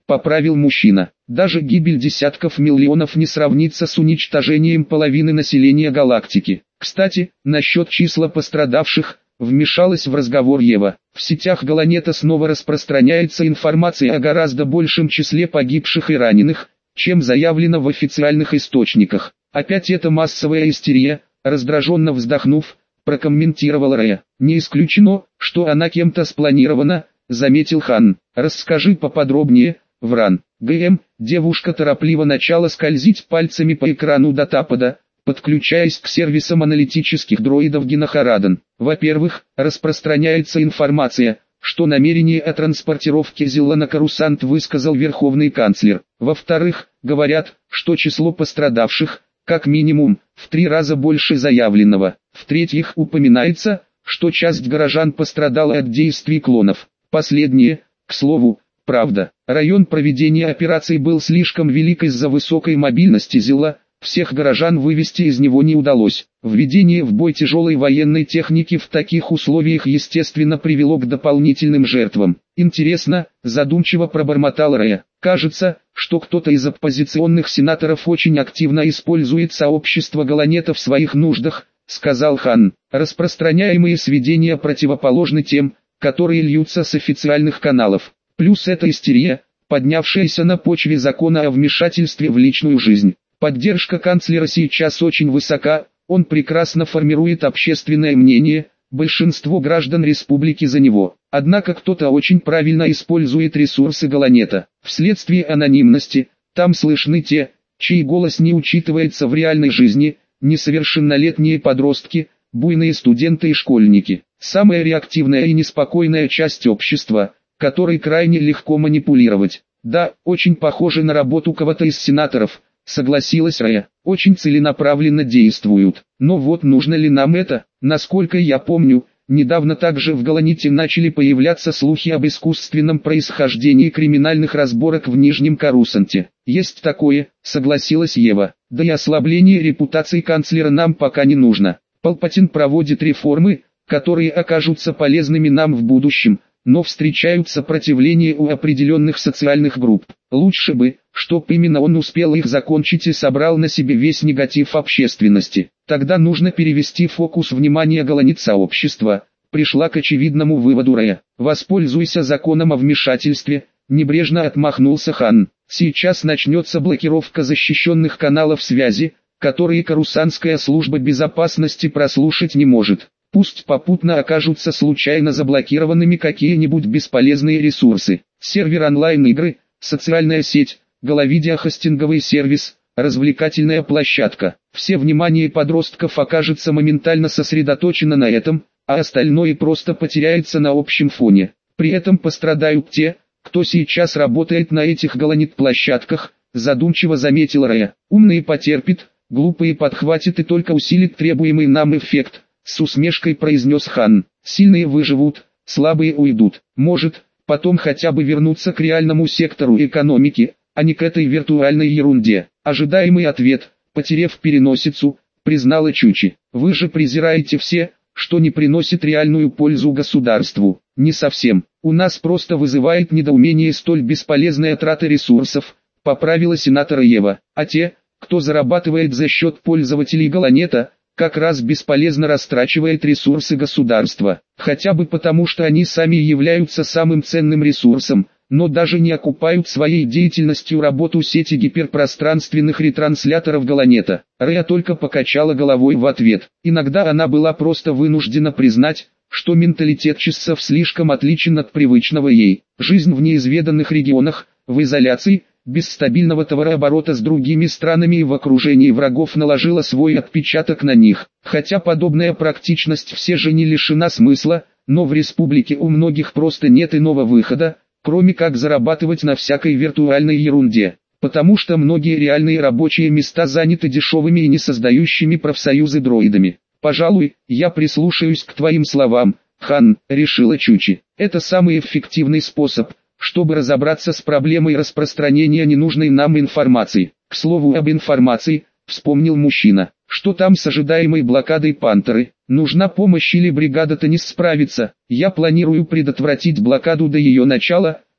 поправил мужчина. Даже гибель десятков миллионов не сравнится с уничтожением половины населения галактики. Кстати, насчет числа пострадавших, вмешалась в разговор Ева. В сетях Галанета снова распространяется информация о гораздо большем числе погибших и раненых, чем заявлено в официальных источниках. Опять эта массовая истерия, раздраженно вздохнув, прокомментировал Рэя. Не исключено, что она кем-то спланирована, заметил Хан. Расскажи поподробнее, Вран. ГМ, девушка торопливо начала скользить пальцами по экрану датапада, подключаясь к сервисам аналитических дроидов Генохарадан. Во-первых, распространяется информация, что намерение о транспортировке Зилла на Корусант высказал верховный канцлер. Во-вторых, говорят, что число пострадавших, как минимум, в три раза больше заявленного. В-третьих, упоминается, что часть горожан пострадала от действий клонов. Последнее, к слову, правда. Район проведения операций был слишком велик из-за высокой мобильности Зилла. Всех горожан вывести из него не удалось. Введение в бой тяжелой военной техники в таких условиях естественно привело к дополнительным жертвам. Интересно, задумчиво пробормотал Рэя. Кажется, что кто-то из оппозиционных сенаторов очень активно использует сообщество Галанета в своих нуждах, сказал Хан. Распространяемые сведения противоположны тем, которые льются с официальных каналов. Плюс эта истерия, поднявшаяся на почве закона о вмешательстве в личную жизнь. Поддержка канцлера сейчас очень высока, он прекрасно формирует общественное мнение, большинство граждан республики за него. Однако кто-то очень правильно использует ресурсы Галанета. Вследствие анонимности, там слышны те, чей голос не учитывается в реальной жизни, несовершеннолетние подростки, буйные студенты и школьники. Самая реактивная и неспокойная часть общества, которой крайне легко манипулировать. Да, очень похоже на работу кого-то из сенаторов, согласилась Рэя. Очень целенаправленно действуют. Но вот нужно ли нам это? Насколько я помню, недавно также в Галанете начали появляться слухи об искусственном происхождении криминальных разборок в Нижнем Корусанте. Есть такое, согласилась Ева. Да и ослабление репутации канцлера нам пока не нужно. Палпатин проводит реформы, которые окажутся полезными нам в будущем, но встречают сопротивление у определенных социальных групп. Лучше бы, чтоб именно он успел их закончить и собрал на себе весь негатив общественности. Тогда нужно перевести фокус внимания Галанет сообщества. Пришла к очевидному выводу Рэя. Воспользуйся законом о вмешательстве, небрежно отмахнулся Хан. Сейчас начнется блокировка защищенных каналов связи, которые Корусантская служба безопасности прослушать не может. Пусть попутно окажутся случайно заблокированными какие-нибудь бесполезные ресурсы. Сервер онлайн-игры, социальная сеть, головидеохостинговый сервис, развлекательная площадка. Все внимание подростков окажется моментально сосредоточено на этом, а остальное просто потеряется на общем фоне. При этом пострадают те, кто сейчас работает на этих Галанет-площадках, задумчиво заметил Рэя. Умные потерпит, глупые подхватит и только усилит требуемый нам эффект. С усмешкой произнес Хан. Сильные выживут, слабые уйдут. Может, потом хотя бы вернуться к реальному сектору экономики, а не к этой виртуальной ерунде. Ожидаемый ответ, потерев переносицу, признала Чучи. Вы же презираете все, что не приносит реальную пользу государству. Не совсем. У нас просто вызывает недоумение столь бесполезная трата ресурсов, поправила сенатора Ева. А те, кто зарабатывает за счет пользователей Галанета, как раз бесполезно растрачивает ресурсы государства, хотя бы потому что они сами являются самым ценным ресурсом, но даже не окупают своей деятельностью работу сети гиперпространственных ретрансляторов Галанета. Рэя только покачала головой в ответ. Иногда она была просто вынуждена признать, что менталитет чиссов слишком отличен от привычного ей. Жизнь в неизведанных регионах, в изоляции, без стабильного товарооборота с другими странами и в окружении врагов наложила свой отпечаток на них. Хотя подобная практичность все же не лишена смысла, но в республике у многих просто нет иного выхода, кроме как зарабатывать на всякой виртуальной ерунде. Потому что многие реальные рабочие места заняты дешевыми и не создающими профсоюзы дроидами. Пожалуй, я прислушаюсь к твоим словам, Хан, решила Чучи. Это самый эффективный способ, чтобы разобраться с проблемой распространения ненужной нам информации. К слову об информации, вспомнил мужчина. Что там с ожидаемой блокадой Пантеры? Нужна помощь или бригада Танис справится? Я планирую предотвратить блокаду до ее начала,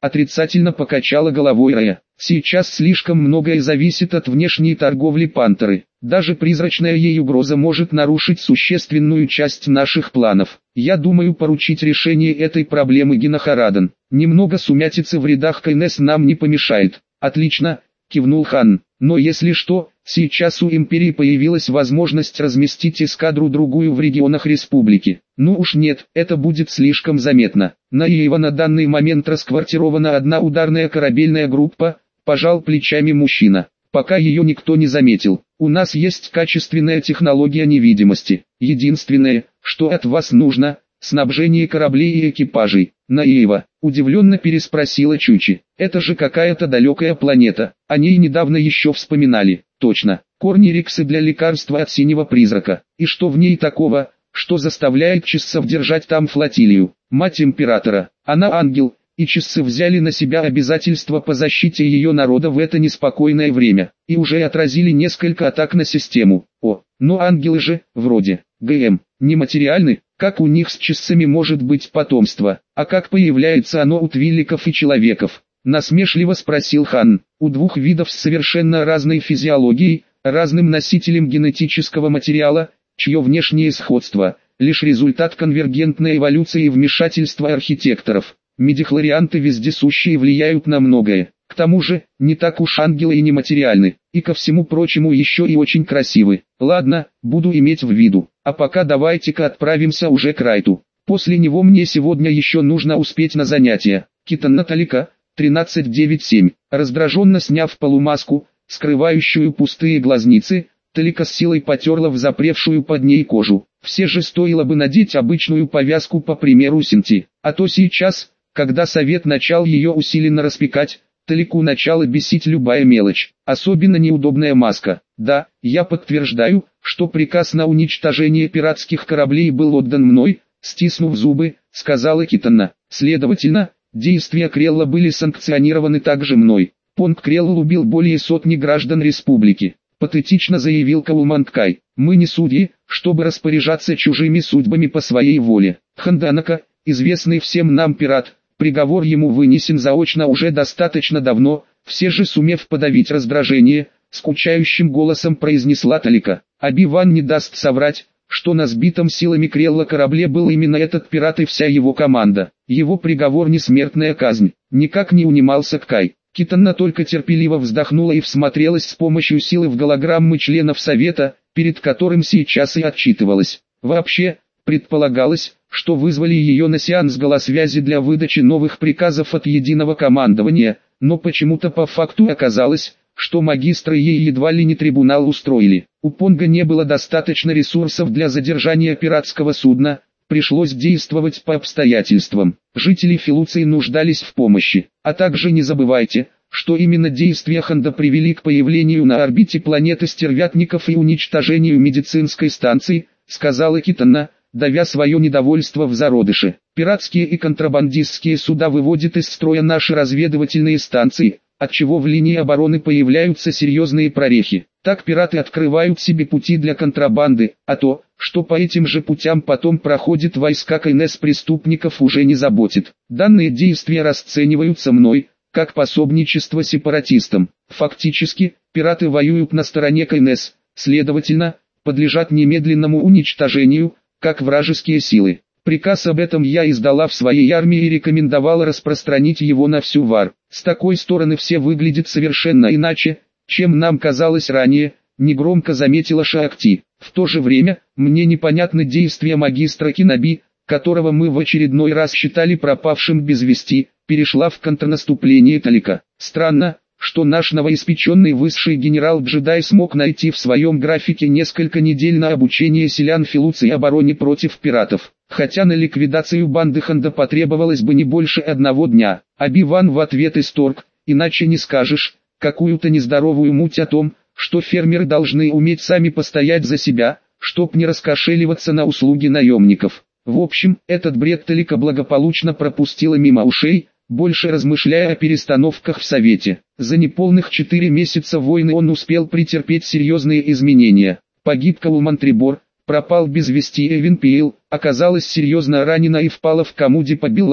Отрицательно покачала головой Рая. Сейчас слишком многое зависит от внешней торговли Пантеры. Даже призрачная ей угроза может нарушить существенную часть наших планов. Я думаю поручить решение этой проблемы Гинахарадан. Немного сумятицы в рядах КНС нам не помешает. Отлично, кивнул хан. Но если что, сейчас у империи появилась возможность разместить эскадру другую в регионах республики. Ну уж нет, это будет слишком заметно. На Иева на данный момент расквартирована одна ударная корабельная группа, пожал плечами мужчина. Пока ее никто не заметил. У нас есть качественная технология невидимости. Единственное, что от вас нужно, снабжение кораблей и экипажей. Наива, удивленно переспросила Чучи. Это же какая-то далекая планета. О ней недавно еще вспоминали. Точно, корнириксы для лекарства от синего призрака. И что в ней такого, что заставляет чиссов держать там флотилию? Мать императора, она ангел, и чиссы взяли на себя обязательства по защите ее народа в это неспокойное время, и уже отразили несколько атак на систему. О, но ангелы же, вроде, ГМ, нематериальны, как у них с чиссами может быть потомство, а как появляется оно у твиликов и человеков? Насмешливо спросил хан. У двух видов с совершенно разной физиологией, разным носителем генетического материала, чье внешнее сходство – лишь результат конвергентной эволюции и вмешательства архитекторов. Медихлорианты вездесущие влияют на многое. К тому же, не так уж ангелы и нематериальны, и ко всему прочему еще и очень красивы. Ладно, буду иметь в виду. А пока давайте-ка отправимся уже к Райту. После него мне сегодня еще нужно успеть на занятия. Китан Наталика, тринадцать девять семь. Раздраженно сняв полумаску, скрывающую пустые глазницы, Талика с силой потерла взапревшую под ней кожу. Все же стоило бы надеть обычную повязку по примеру Синти. А то сейчас, когда совет начал ее усиленно распекать, Талику начала бесить любая мелочь, особенно неудобная маска. Да, я подтверждаю, что приказ на уничтожение пиратских кораблей был отдан мной, стиснув зубы, сказала Китана. Следовательно, действия Крелла были санкционированы также мной. Понг Крелл убил более сотни граждан республики. Патетично заявил Кауманткай. Мы не судьи, чтобы распоряжаться чужими судьбами по своей воле. Ханданака, известный всем нам пират, приговор ему вынесен заочно уже достаточно давно, все же сумев подавить раздражение, скучающим голосом произнесла Талика. Оби-Ван не даст соврать, что на сбитом силами Крелла корабле был именно этот пират и вся его команда. Его приговор не смертная казнь. Никак не унимался Кай. Китанна только терпеливо вздохнула и всмотрелась с помощью силы в голограммы членов совета, перед которым сейчас и отчитывалась. Вообще, предполагалось, что вызвали ее на сеанс голосвязи для выдачи новых приказов от единого командования, но почему-то по факту оказалось, что магистры ей едва ли не трибунал устроили. У Понга не было достаточно ресурсов для задержания пиратского судна, пришлось действовать по обстоятельствам. Жители Филуции нуждались в помощи. А также не забывайте, что именно действия Ханда привели к появлению на орбите планеты стервятников и уничтожению медицинской станции, сказала Китанна, давя свое недовольство в зародыше. Пиратские и контрабандистские суда выводят из строя наши разведывательные станции, отчего в линии обороны появляются серьезные прорехи. Так пираты открывают себе пути для контрабанды, а то, что по этим же путям потом проходят войска КНС преступников, уже не заботит. Данные действия расцениваются мной, как пособничество сепаратистам. Фактически, пираты воюют на стороне КНС, следовательно, подлежат немедленному уничтожению, как вражеские силы. Приказ об этом я издала в своей армии и рекомендовала распространить его на всю Вар. С такой стороны все выглядит совершенно иначе, чем нам казалось ранее, негромко заметила Шаакти. В то же время, мне непонятны действия магистра Кинаби, которого мы в очередной раз считали пропавшим без вести, перешла в контрнаступление Талика. Странно, что наш новоиспеченный высший генерал-джедай смог найти в своем графике несколько недель на обучение селян Филуции обороне против пиратов. Хотя на ликвидацию банды Ханда потребовалось бы не больше одного дня. Оби-Ван в ответ исторг, иначе не скажешь, какую-то нездоровую муть о том, что фермеры должны уметь сами постоять за себя, чтоб не раскошеливаться на услуги наемников. В общем, этот бред Талика благополучно пропустила мимо ушей, больше размышляя о перестановках в Совете. За неполных четыре месяца войны он успел претерпеть серьезные изменения. Погиб Каумантрибор, пропал без вести Эвен Пиэл, оказалась серьезно ранена и впала в кому Дипа Биллаба,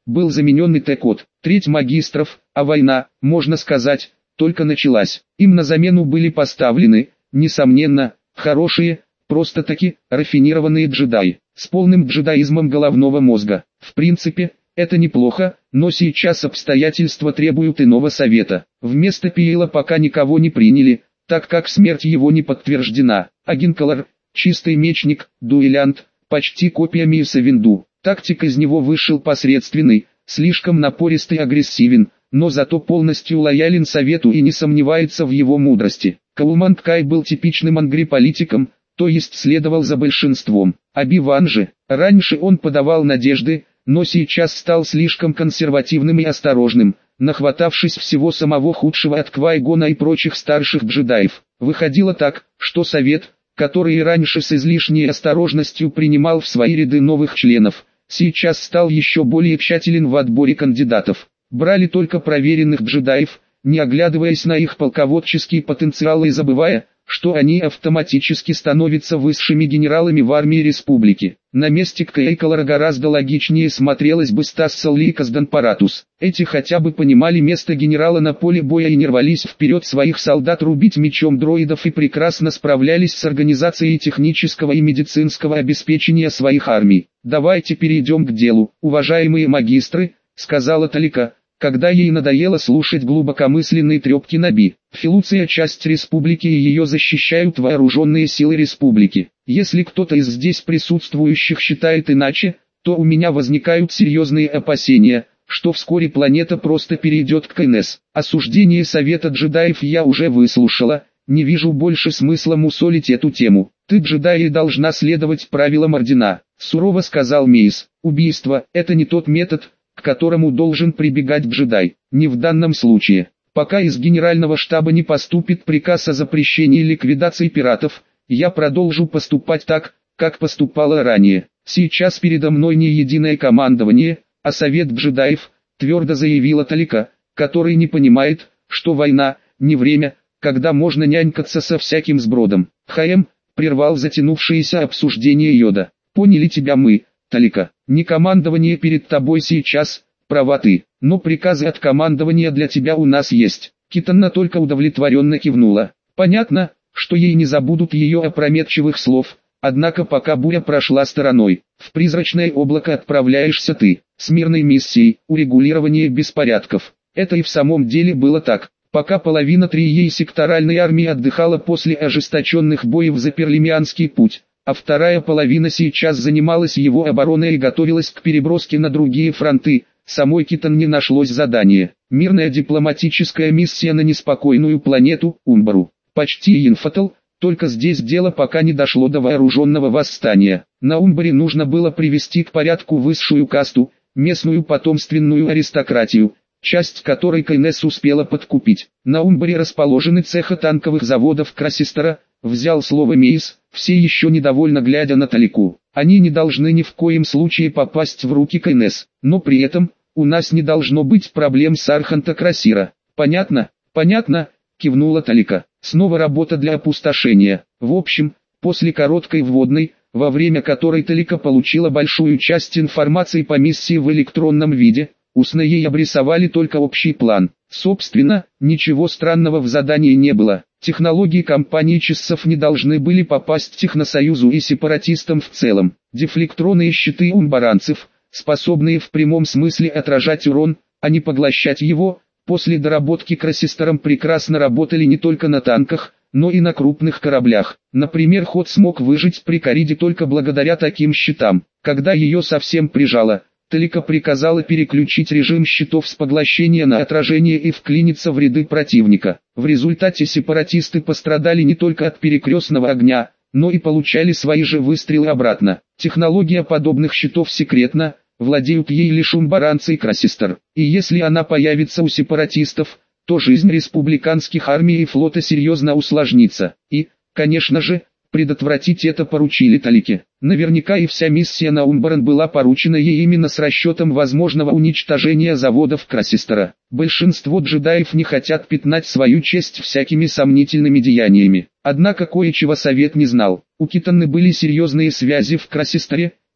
был заменен и Т-код. Треть магистров, а война, можно сказать, только началась. Им на замену были поставлены, несомненно, хорошие, просто-таки, рафинированные джедаи, с полным джедаизмом головного мозга. В принципе, это неплохо, но сейчас обстоятельства требуют иного совета. Вместо Пиэла пока никого не приняли, так как смерть его не подтверждена. Агинкалар, чистый мечник, дуэлянт, почти копия Миса Винду. Тактик из него вышел посредственный, слишком напористый и агрессивен, но зато полностью лоялен совету и не сомневается в его мудрости. Каулман Ткай был типичным ангри-политиком, то есть следовал за большинством. Оби-Ван же, раньше он подавал надежды, но сейчас стал слишком консервативным и осторожным, нахватавшись всего самого худшего от Квай-Гона и прочих старших джедаев. Выходило так, что совет, который и раньше с излишней осторожностью принимал в свои ряды новых членов, сейчас стал еще более тщателен в отборе кандидатов. Брали только проверенных джедаев, не оглядываясь на их полководческий потенциал и забывая, что они автоматически становятся высшими генералами в армии республики. На месте Кейкалара гораздо логичнее смотрелась бы Стассел Ликас Данпаратус. Эти хотя бы понимали место генерала на поле боя и не рвались вперед своих солдат рубить мечом дроидов и прекрасно справлялись с организацией технического и медицинского обеспечения своих армий. «Давайте перейдем к делу, уважаемые магистры», — сказала Талика, когда ей надоело слушать глубокомысленные трепки Наби. Филуция — часть республики и ее защищают вооруженные силы республики. Если кто-то из здесь присутствующих считает иначе, то у меня возникают серьезные опасения, что вскоре планета просто перейдет к КНС. Осуждение Совета джедаев я уже выслушала, не вижу больше смысла мусолить эту тему. Ты, джедай, должна следовать правилам Ордена, сурово сказал Мейс. Убийство — это не тот метод, к которому должен прибегать джедай. Не в данном случае. Пока из Генерального штаба не поступит приказ о запрещении ликвидации пиратов, я продолжу поступать так, как поступала ранее. Сейчас передо мной не единое командование, а совет джедаев, твердо заявила Талика, который не понимает, что война – не время, когда можно нянькаться со всяким сбродом. Хаэм прервал затянувшееся обсуждение Йода. Поняли тебя мы, Талика. Не командование перед тобой сейчас, права ты, но приказы от командования для тебя у нас есть. Китанна только удовлетворенно кивнула. Понятно, что ей не забудут ее опрометчивых слов, однако пока буря прошла стороной, в призрачное облако отправляешься ты, с мирной миссией, урегулирования беспорядков. Это и в самом деле было так. Пока половина трией секторальной армии отдыхала после ожесточенных боев за Перлимианский путь, а вторая половина сейчас занималась его обороной и готовилась к переброске на другие фронты, самой Китан не нашлось задания. Мирная дипломатическая миссия на неспокойную планету, Умбару. Почти инфатал, только здесь дело пока не дошло до вооруженного восстания. На Умбаре нужно было привести к порядку высшую касту, местную потомственную аристократию, часть которой КНС успела подкупить. На Умбаре расположены цеха танковых заводов Красистера, взял слово Мейс, все еще недовольно глядя на Талику. Они не должны ни в коем случае попасть в руки КНС, но при этом, у нас не должно быть проблем с Арханта Красира. Понятно? Понятно, кивнула Талика. Снова работа для опустошения. В общем, после короткой вводной, во время которой Талика получила большую часть информации по миссии в электронном виде, устно ей обрисовали только общий план. Собственно, ничего странного в задании не было. Технологии компании Чессов не должны были попасть Техносоюзу и сепаратистам в целом. Дефлектроны и щиты умбаранцев, способные в прямом смысле отражать урон, а не поглощать его, после доработки Красистером прекрасно работали не только на танках, но и на крупных кораблях. Например, Ход смог выжить при Кориде только благодаря таким щитам. Когда ее совсем прижало, Талика приказала переключить режим щитов с поглощения на отражение и вклиниться в ряды противника. В результате сепаратисты пострадали не только от перекрестного огня, но и получали свои же выстрелы обратно. Технология подобных щитов секретна, владеют ей лишь умбаранцы и Красистер. И если она появится у сепаратистов, то жизнь республиканских армий и флота серьезно усложнится. И, конечно же, предотвратить это поручили Талике. Наверняка и вся миссия на Умбаран была поручена ей именно с расчетом возможного уничтожения заводов Красистера. Большинство джедаев не хотят пятнать свою честь всякими сомнительными деяниями. Однако кое-чего совет не знал. У Китанны были серьезные связи в Красистере,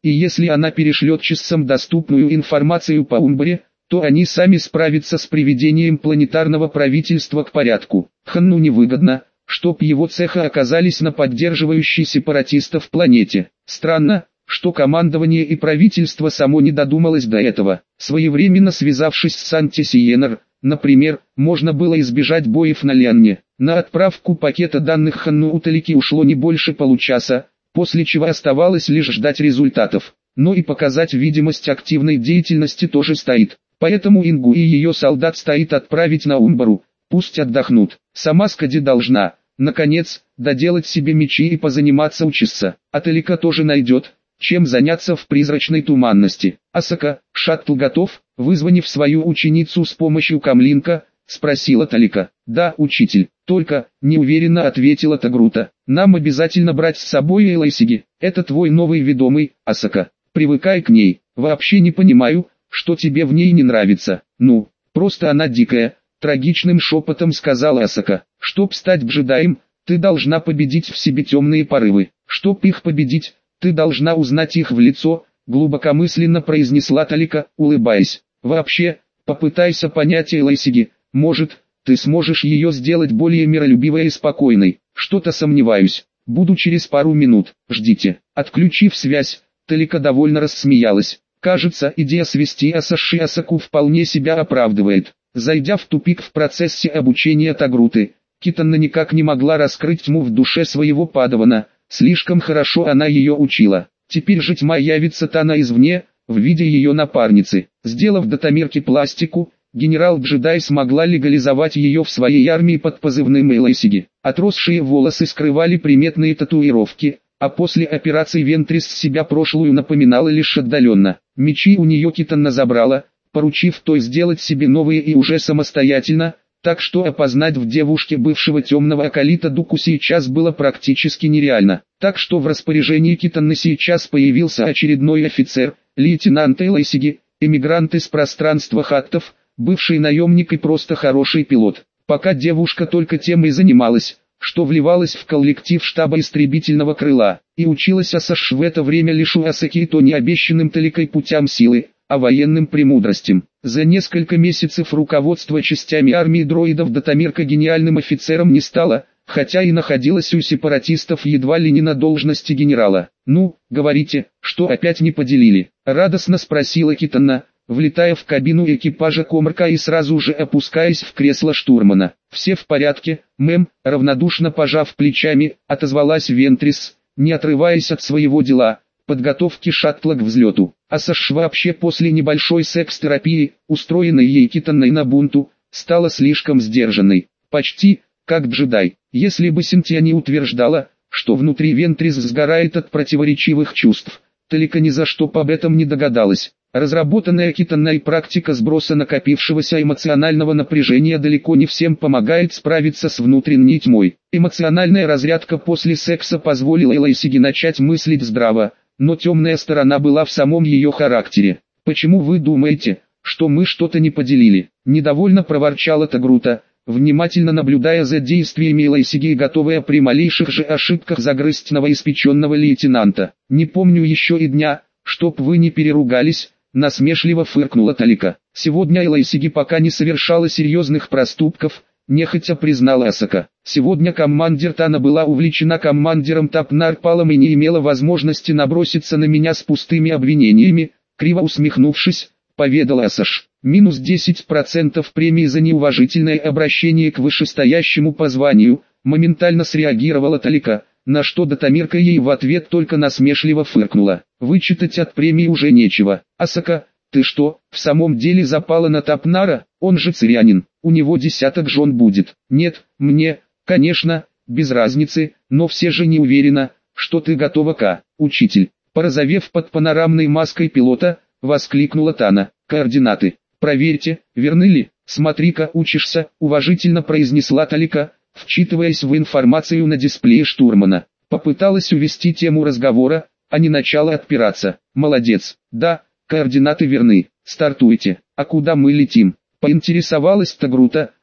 и если она перешлет часам доступную информацию по Умбре, то они сами справятся с приведением планетарного правительства к порядку. Ханну невыгодно, чтоб его цеха оказались на поддерживающей сепаратистов планете. Странно, что командование и правительство само не додумалось до этого. Своевременно связавшись с Антисиенер, например, можно было избежать боев на Лианне. На отправку пакета данных Ханну Уталики ушло не больше получаса, после чего оставалось лишь ждать результатов. Но и показать видимость активной деятельности тоже стоит. Поэтому Ингу и ее солдат стоит отправить на Умбару, пусть отдохнут. Сама Скади должна, наконец, доделать себе мечи и позаниматься учиться. А Талика тоже найдет, чем заняться в призрачной туманности. Асака, шаттл готов? Вызванив свою ученицу с помощью камлинка, спросила Талика. Да, учитель, только, неуверенно ответила Тагрута. Нам обязательно брать с собой Элайсиги. Это твой новый ведомый, Асака. Привыкай к ней. Вообще не понимаю, что тебе в ней не нравится. Ну, просто она дикая, трагичным шепотом сказала Асака. Чтоб стать джедаем, ты должна победить в себе темные порывы. Чтоб их победить, ты должна узнать их в лицо, глубокомысленно произнесла Талика, улыбаясь. Вообще, попытайся понять Элайсиги, может, ты сможешь ее сделать более миролюбивой и спокойной. Что-то сомневаюсь. Буду через пару минут, ждите. Отключив связь, Талика довольно рассмеялась. Кажется, идея свести Асаши Асаку вполне себя оправдывает. Зайдя в тупик в процессе обучения Тагруты, Китанна никак не могла раскрыть тьму в душе своего падавана, слишком хорошо она ее учила. Теперь же тьма явится Тана извне, в виде ее напарницы. Сделав Датамирке пластику, генерал-джедай смогла легализовать ее в своей армии под позывным Элайсиги. Отросшие волосы скрывали приметные татуировки, а после операции Вентрис себя прошлую напоминала лишь отдаленно. Мечи у нее Китанна забрала, поручив той сделать себе новые и уже самостоятельно, так что опознать в девушке бывшего темного акалита Дуку сейчас было практически нереально. Так что в распоряжении Китанны сейчас появился очередной офицер, лейтенант Элайсиги, эмигрант из пространства хаттов, бывший наемник и просто хороший пилот. Пока девушка только тем и занималась, что вливалась в коллектив штаба истребительного крыла, и училась Асаш в это время лишь у Асаки то не обещанным Таликой путям силы, а военным премудростям. За несколько месяцев руководство частями армии дроидов Датамирка гениальным офицером не стала, хотя и находилась у сепаратистов едва ли не на должности генерала. «Ну, говорите, что опять не поделили?» — радостно спросила Китанна, влетая в кабину экипажа Комарка и сразу же опускаясь в кресло штурмана. «Все в порядке, мэм», — равнодушно пожав плечами, отозвалась Вентрис, не отрываясь от своего дела, подготовки шаттла к взлету. Асаш вообще после небольшой секс-терапии, устроенной ей Китанной на бунту, стала слишком сдержанной, почти, как джедай. Если бы Синтия не утверждала, что внутри Вентрис сгорает от противоречивых чувств, Талика ни за что об этом не догадалась. Разработанная Китанной практика сброса накопившегося эмоционального напряжения далеко не всем помогает справиться с внутренней тьмой. Эмоциональная разрядка после секса позволила Элайсиге начать мыслить здраво, но темная сторона была в самом ее характере. «Почему вы думаете, что мы что-то не поделили?» – недовольно проворчала Тагрута, внимательно наблюдая за действиями Элайсиги и готовая при малейших же ошибках загрызть новоиспеченного лейтенанта. «Не помню еще и дня, чтоб вы не переругались», — насмешливо фыркнула Талика. «Сегодня Элайсиги пока не совершала серьезных проступков», — нехотя признала Асака. «Сегодня командир Тана была увлечена командиром Тапнарпалом и не имела возможности наброситься на меня с пустыми обвинениями», — криво усмехнувшись, поведала Асаш. «Минус десять процентов премии за неуважительное обращение к вышестоящему по званию», — моментально среагировала Талика, на что Датамирка ей в ответ только насмешливо фыркнула. «Вычитать от премии уже нечего. Асака, ты что, в самом деле запала на Тапнара? Он же цирянин, у него десяток жен будет». «Нет, мне, конечно, без разницы, но все же не уверена, что ты готова к...» «Учитель», порозовев под панорамной маской пилота, воскликнула Тана. «Координаты, проверьте, верны ли?» «Смотри-ка, учишься», уважительно произнесла Талика, вчитываясь в информацию на дисплее штурмана. Попыталась увести тему разговора, а не начала отпираться. «Молодец. Да, координаты верны. Стартуйте. А куда мы летим?» Поинтересовалась Тагрута,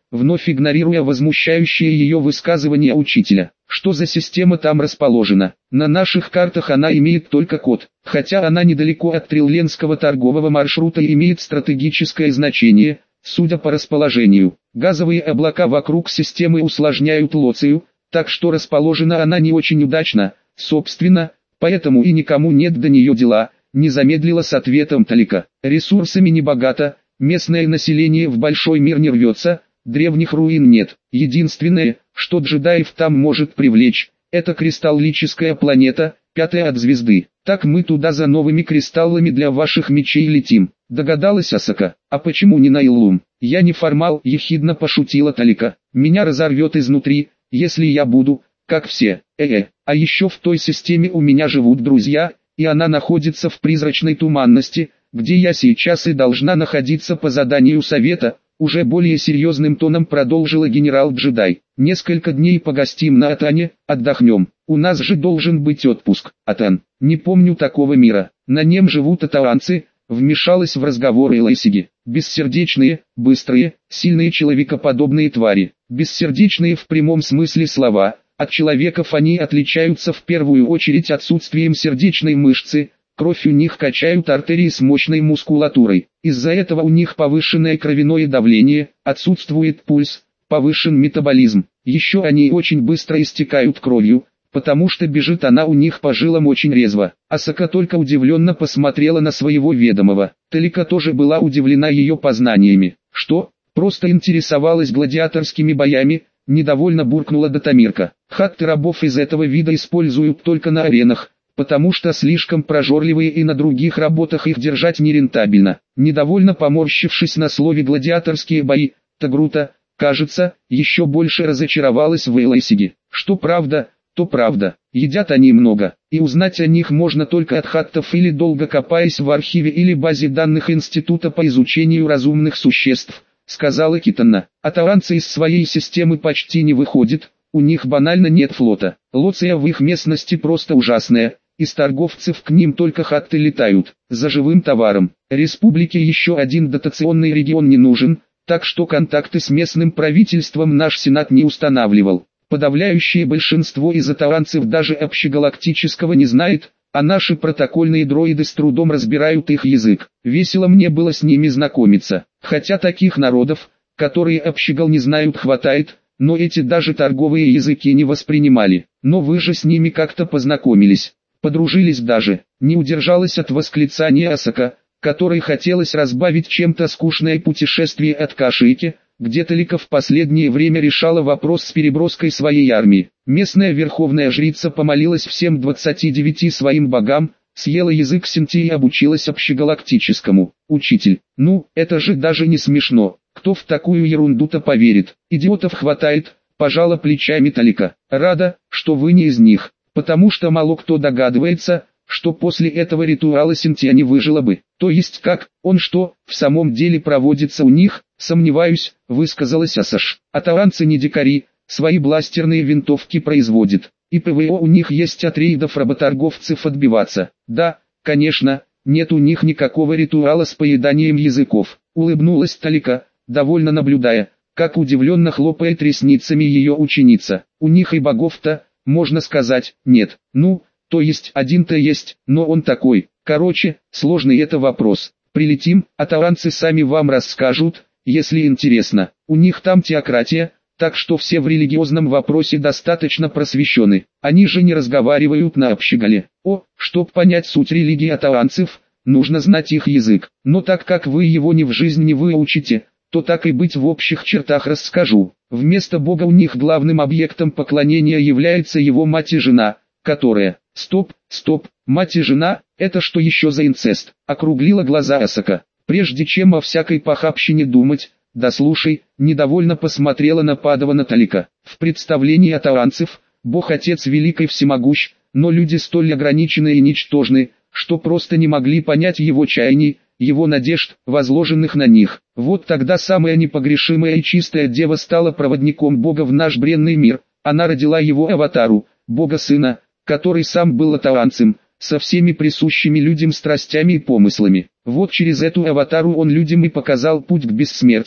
вновь игнорируя возмущающие ее высказывания учителя. Что за система там расположена? На наших картах она имеет только код, хотя она недалеко от Трилленского торгового маршрута и имеет стратегическое значение, судя по расположению. Газовые облака вокруг системы усложняют лоцию, так что расположена она не очень удачно, собственно, поэтому и никому нет до нее дела, не замедлила с ответом Талика. Ресурсами не богато, местное население в большой мир не рвется, древних руин нет. Единственное, что джедаев там может привлечь, это кристаллическая планета, пятая от звезды. Так мы туда за новыми кристаллами для ваших мечей летим. Догадалась Асака. А почему не на Иллум? Я не формал, ехидно пошутила Талика. Меня разорвет изнутри, если я буду, как все. Э-э, а еще в той системе у меня живут друзья, и она находится в призрачной туманности, где я сейчас и должна находиться по заданию совета. Уже более серьезным тоном продолжила генерал-джедай. Несколько дней погостим на Атане, отдохнем. У нас же должен быть отпуск. Атан, не помню такого мира. На нем живут атаанцы, вмешалась в разговор Элайсиги. Бессердечные, быстрые, сильные человекоподобные твари. Бессердечные в прямом смысле слова. От человеков они отличаются в первую очередь отсутствием сердечной мышцы. Кровь у них качают артерии с мощной мускулатурой. Из-за этого у них повышенное кровяное давление, отсутствует пульс, повышен метаболизм. Еще они очень быстро истекают кровью, потому что бежит она у них по жилам очень резво. Асака только удивленно посмотрела на своего ведомого. Талика тоже была удивлена ее познаниями. Что? Просто интересовалась гладиаторскими боями, недовольно буркнула Датамирка. Хатты рабов из этого вида используют только на аренах, потому что слишком прожорливые и на других работах их держать нерентабельно. Недовольно поморщившись на слове «гладиаторские бои», Тагрута, кажется, еще больше разочаровалась в Элайсиге. Что правда, то правда. Едят они много, и узнать о них можно только от хаттов или долго копаясь в архиве или базе данных Института по изучению разумных существ, сказала Китанна. Атаанцы из своей системы почти не выходят, у них банально нет флота. Лоция в их местности просто ужасная. Из торговцев к ним только хатты летают, за живым товаром. Республике еще один дотационный регион не нужен, так что контакты с местным правительством наш Сенат не устанавливал. Подавляющее большинство из атаанцев даже общегалактического не знает, а наши протокольные дроиды с трудом разбирают их язык. Весело мне было с ними знакомиться, хотя таких народов, которые общегал не знают, хватает, но эти даже торговые языки не воспринимали. Но вы же с ними как-то познакомились. Подружились даже, не удержалась от восклицания Асака, которой хотелось разбавить чем-то скучное путешествие от Кашики, где Талика в последнее время решала вопрос с переброской своей армии. Местная верховная жрица помолилась всем двадцати девяти своим богам, съела язык Синти и обучилась общегалактическому. Учитель, ну, это же даже не смешно, кто в такую ерунду-то поверит, идиотов хватает, пожала плечами Талика. Рада, что вы не из них. Потому что мало кто догадывается, что после этого ритуала Синтия не выжила бы. То есть как, он что, в самом деле проводится у них, сомневаюсь, высказалась Асаш. Атаанцы не дикари, свои бластерные винтовки производят. И ПВО у них есть от рейдов работорговцев отбиваться. Да, конечно, нет у них никакого ритуала с поеданием языков. Улыбнулась Талика, довольно наблюдая, как удивленно хлопает ресницами ее ученица. У них и богов-то, можно сказать, нет. Ну, то есть один-то есть, но он такой. Короче, сложный это вопрос. Прилетим, атаанцы сами вам расскажут, если интересно. У них там теократия, так что все в религиозном вопросе достаточно просвещены. Они же не разговаривают на общегале. О, чтоб понять суть религии атаанцев, нужно знать их язык. Но так как вы его ни в жизнь не выучите, то так и быть в общих чертах расскажу. Вместо Бога у них главным объектом поклонения является его мать и жена, которая... Стоп, стоп, мать и жена, это что еще за инцест? Округлила глаза Асака. Прежде чем о всякой похабщине думать, да слушай, недовольно посмотрела на Падавана Талика. В представлении атаанцев, Бог-Отец велик и всемогущ, но люди столь ограничены и ничтожны, что просто не могли понять его чаяний, его надежд, возложенных на них. Вот тогда самая непогрешимая и чистая дева стала проводником Бога в наш бренный мир. Она родила его аватару, Бога-сына, который сам был атаанцем, со всеми присущими людям страстями и помыслами. Вот через эту аватару он людям и показал путь к бессмертию.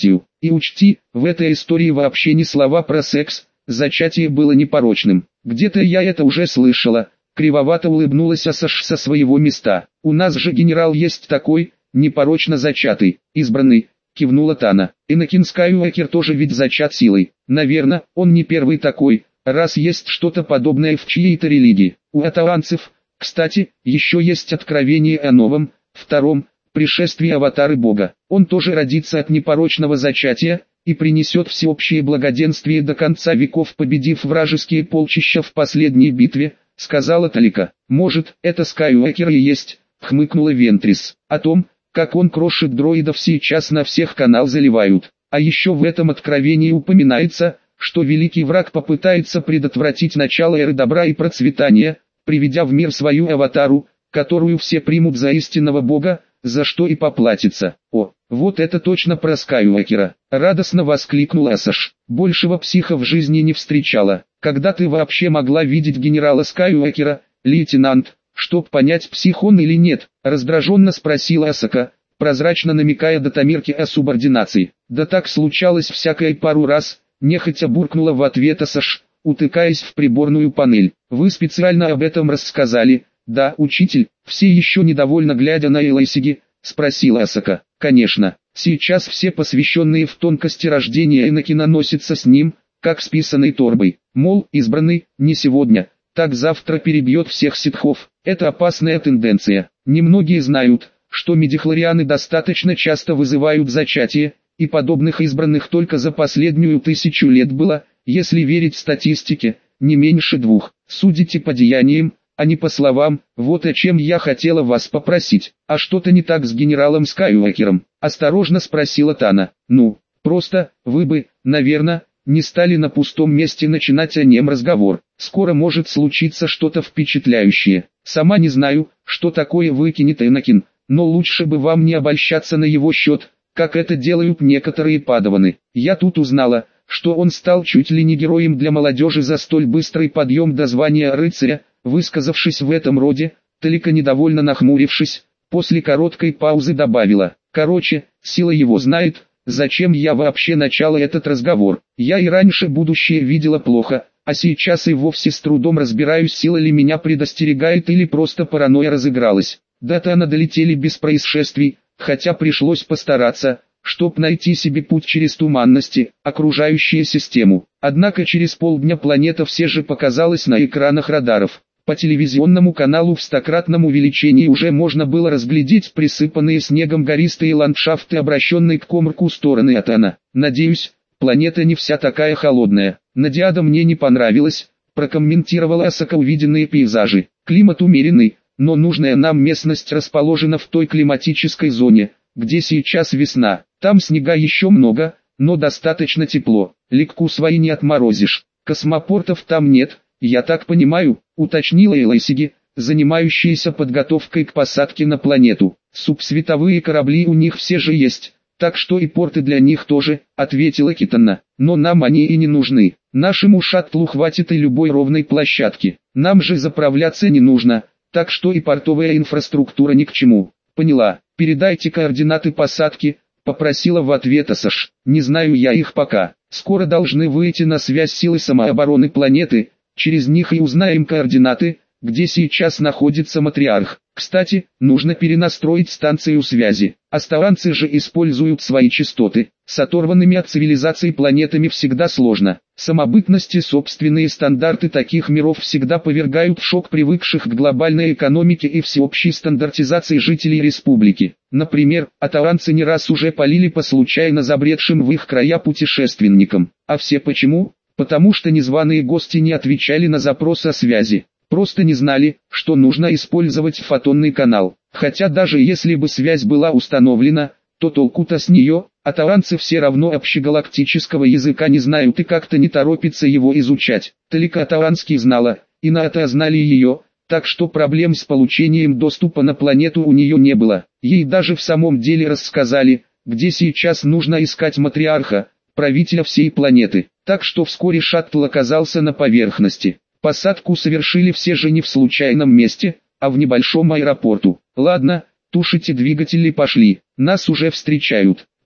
И учти, в этой истории вообще ни слова про секс, зачатие было непорочным. Где-то я это уже слышала. Кривовато улыбнулась Асаш со своего места. У нас же генерал есть такой, непорочно зачатый, избранный, кивнула Тана. Энакин Скайуокер тоже ведь зачат силой. Наверное, он не первый такой, раз есть что-то подобное в чьей-то религии. У аталанцев, кстати, еще есть откровение о новом, втором, пришествии аватары Бога. Он тоже родится от непорочного зачатия и принесет всеобщее благоденствие до конца веков, победив вражеские полчища в последней битве, сказала Талика. Может, это Скайуокер и есть, хмыкнула Вентрис. О том, как он крошит дроидов, сейчас на всех канал заливают. А еще в этом откровении упоминается, что великий враг попытается предотвратить начало эры добра и процветания, приведя в мир свою аватару, которую все примут за истинного бога, за что и поплатится. О, вот это точно про Скайуокера, радостно воскликнула Асаш. Большего психа в жизни не встречала. Когда ты вообще могла видеть генерала Скайуокера, лейтенант, чтоб понять, псих он или нет, раздраженно спросила Асака, прозрачно намекая Датамирке о субординации. Да так случалось всякое пару раз, нехотя буркнула в ответ Асаш, утыкаясь в приборную панель. Вы специально об этом рассказали? Да, учитель, все еще недовольно глядя на Элайсиги, спросила Асака. Конечно, сейчас все посвященные в тонкости рождения Энакина носятся с ним, как с писаной торбой. Мол, избранный, не сегодня, так завтра перебьет всех ситхов. Это опасная тенденция. Немногие знают, что мидихлорианы достаточно часто вызывают зачатие, и подобных избранных только за последнюю тысячу лет было, если верить статистике, не меньше двух. Судите по деяниям, а не по словам. Вот о чем я хотела вас попросить. А что-то не так с генералом Скайуокером? Осторожно спросила Тана. Ну, просто, вы бы, наверное, не стали на пустом месте начинать о нем разговор. Скоро может случиться что-то впечатляющее. Сама не знаю, что такое выкинет Энакин, но лучше бы вам не обольщаться на его счет, как это делают некоторые падаваны. Я тут узнала, что он стал чуть ли не героем для молодежи за столь быстрый подъем до звания рыцаря. Высказавшись в этом роде, Талика, недовольно нахмурившись, после короткой паузы добавила: короче, сила его знает. Зачем я вообще начала этот разговор? Я и раньше будущее видела плохо, а сейчас и вовсе с трудом разбираюсь, сила ли меня предостерегает или просто паранойя разыгралась. До-то она долетели без происшествий, хотя пришлось постараться, чтоб найти себе путь через туманности, окружающую систему. Однако через полдня планета все же показалась на экранах радаров. По телевизионному каналу в стократном увеличении уже можно было разглядеть присыпанные снегом гористые ландшафты, обращенные к Комрку стороны Атана. Надеюсь, планета не вся такая холодная. Надиада мне не понравилась, прокомментировала Асака увиденные пейзажи. Климат умеренный, но нужная нам местность расположена в той климатической зоне, где сейчас весна. Там снега еще много, но достаточно тепло. Легку свои не отморозишь. Космопортов там нет, я так понимаю, уточнила Элайсиги, занимающаяся подготовкой к посадке на планету. Субсветовые корабли у них все же есть, так что и порты для них тоже, ответила Китана. Но нам они и не нужны. Нашему шаттлу хватит и любой ровной площадки. Нам же заправляться не нужно, так что и портовая инфраструктура ни к чему. Поняла, передайте координаты посадки, попросила в ответ Асаш. Не знаю я их пока. Скоро должны выйти на связь силы самообороны планеты. Через них и узнаем координаты, где сейчас находится матриарх. Кстати, нужно перенастроить станцию связи. Астаранцы же используют свои частоты. С оторванными от цивилизации планетами всегда сложно. Самобытность и собственные стандарты таких миров всегда повергают в шок привыкших к глобальной экономике и всеобщей стандартизации жителей республики. Например, атаранцы не раз уже палили по случайно забредшим в их края путешественникам. А все почему? Потому что незваные гости не отвечали на запрос о связи. Просто не знали, что нужно использовать фотонный канал. Хотя даже если бы связь была установлена, то толку-то с нее, атаранцы все равно общегалактического языка не знают и как-то не торопятся его изучать. Талика атаранский знала, и Наата знали ее, так что проблем с получением доступа на планету у нее не было. Ей даже в самом деле рассказали, где сейчас нужно искать матриарха, правителя всей планеты. Так что вскоре шаттл оказался на поверхности. Посадку совершили все же не в случайном месте, а в небольшом аэропорту. Ладно, тушите двигатели, пошли, нас уже встречают.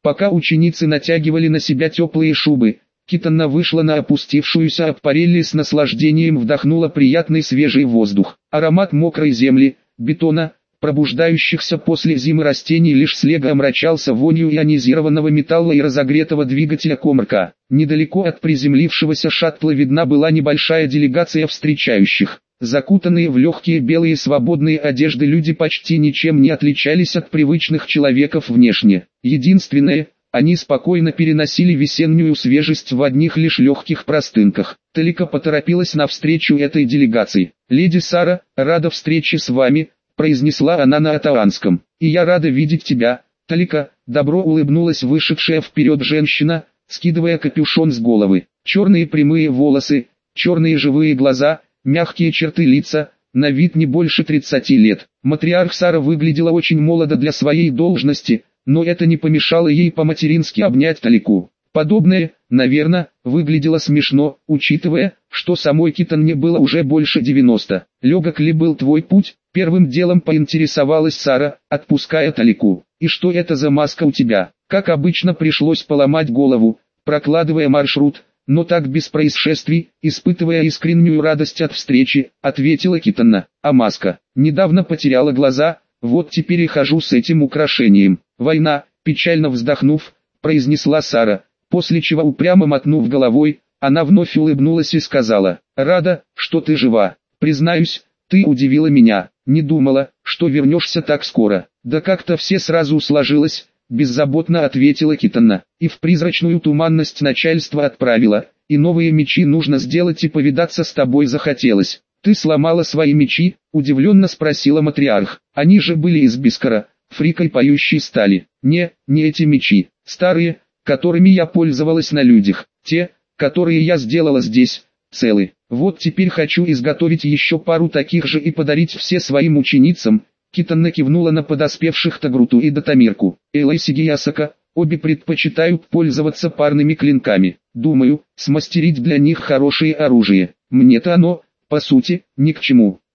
Пока ученицы натягивали на себя теплые шубы, Китанна вышла на опустившуюся аппарель и с наслаждением вдохнула приятный свежий воздух. Аромат мокрой земли, бетона, пробуждающихся после зимы растений лишь слегка омрачался вонью ионизированного металла и разогретого двигателя Комарка. Недалеко от приземлившегося шаттла видна была небольшая делегация встречающих. Закутанные в легкие белые свободные одежды люди почти ничем не отличались от привычных человеков внешне. Единственное, они спокойно переносили весеннюю свежесть в одних лишь легких простынках. Талика поторопилась навстречу этой делегации. «Леди Сара, рада встрече с вами», — произнесла она на атаанском. «И я рада видеть тебя, Талика», — добро улыбнулась вышедшая вперед женщина, скидывая капюшон с головы. Черные прямые волосы, черные живые глаза, мягкие черты лица, на вид не больше тридцати лет. Матриарх Сара выглядела очень молодо для своей должности, но это не помешало ей по-матерински обнять Талику. Подобное, наверное, выглядело смешно, учитывая, что самой Китанне было уже больше девяноста. «Легок ли был твой путь?» — первым делом поинтересовалась Сара, отпуская Талику. «И что это за маска у тебя?» Как обычно, пришлось поломать голову, прокладывая маршрут, но так без происшествий, испытывая искреннюю радость от встречи, ответила Китанна. «А маска? Недавно потеряла глаза, вот теперь и хожу с этим украшением. Война», печально вздохнув, произнесла Сара, после чего, упрямо мотнув головой, она вновь улыбнулась и сказала: «Рада, что ты жива. Признаюсь, ты удивила меня, не думала, что вернешься так скоро». «Да как-то все сразу сложилось», беззаботно ответила Китанна. «И в призрачную туманность начальство отправила, и новые мечи нужно сделать, и повидаться с тобой захотелось». «Ты сломала свои мечи?» — удивленно спросила матриарх. «Они же были из бискара, фрикой поющей стали». «Не, не эти мечи, старые, которыми я пользовалась на людях, те, которые я сделала здесь, целы. Вот теперь хочу изготовить еще пару таких же и подарить все своим ученицам». Китанна кивнула на подоспевших Тагруту и Датамирку. «Элайсиги и Асака, обе предпочитают пользоваться парными клинками. Думаю, смастерить для них хорошее оружие. Мне-то оно, по сути, ни к чему».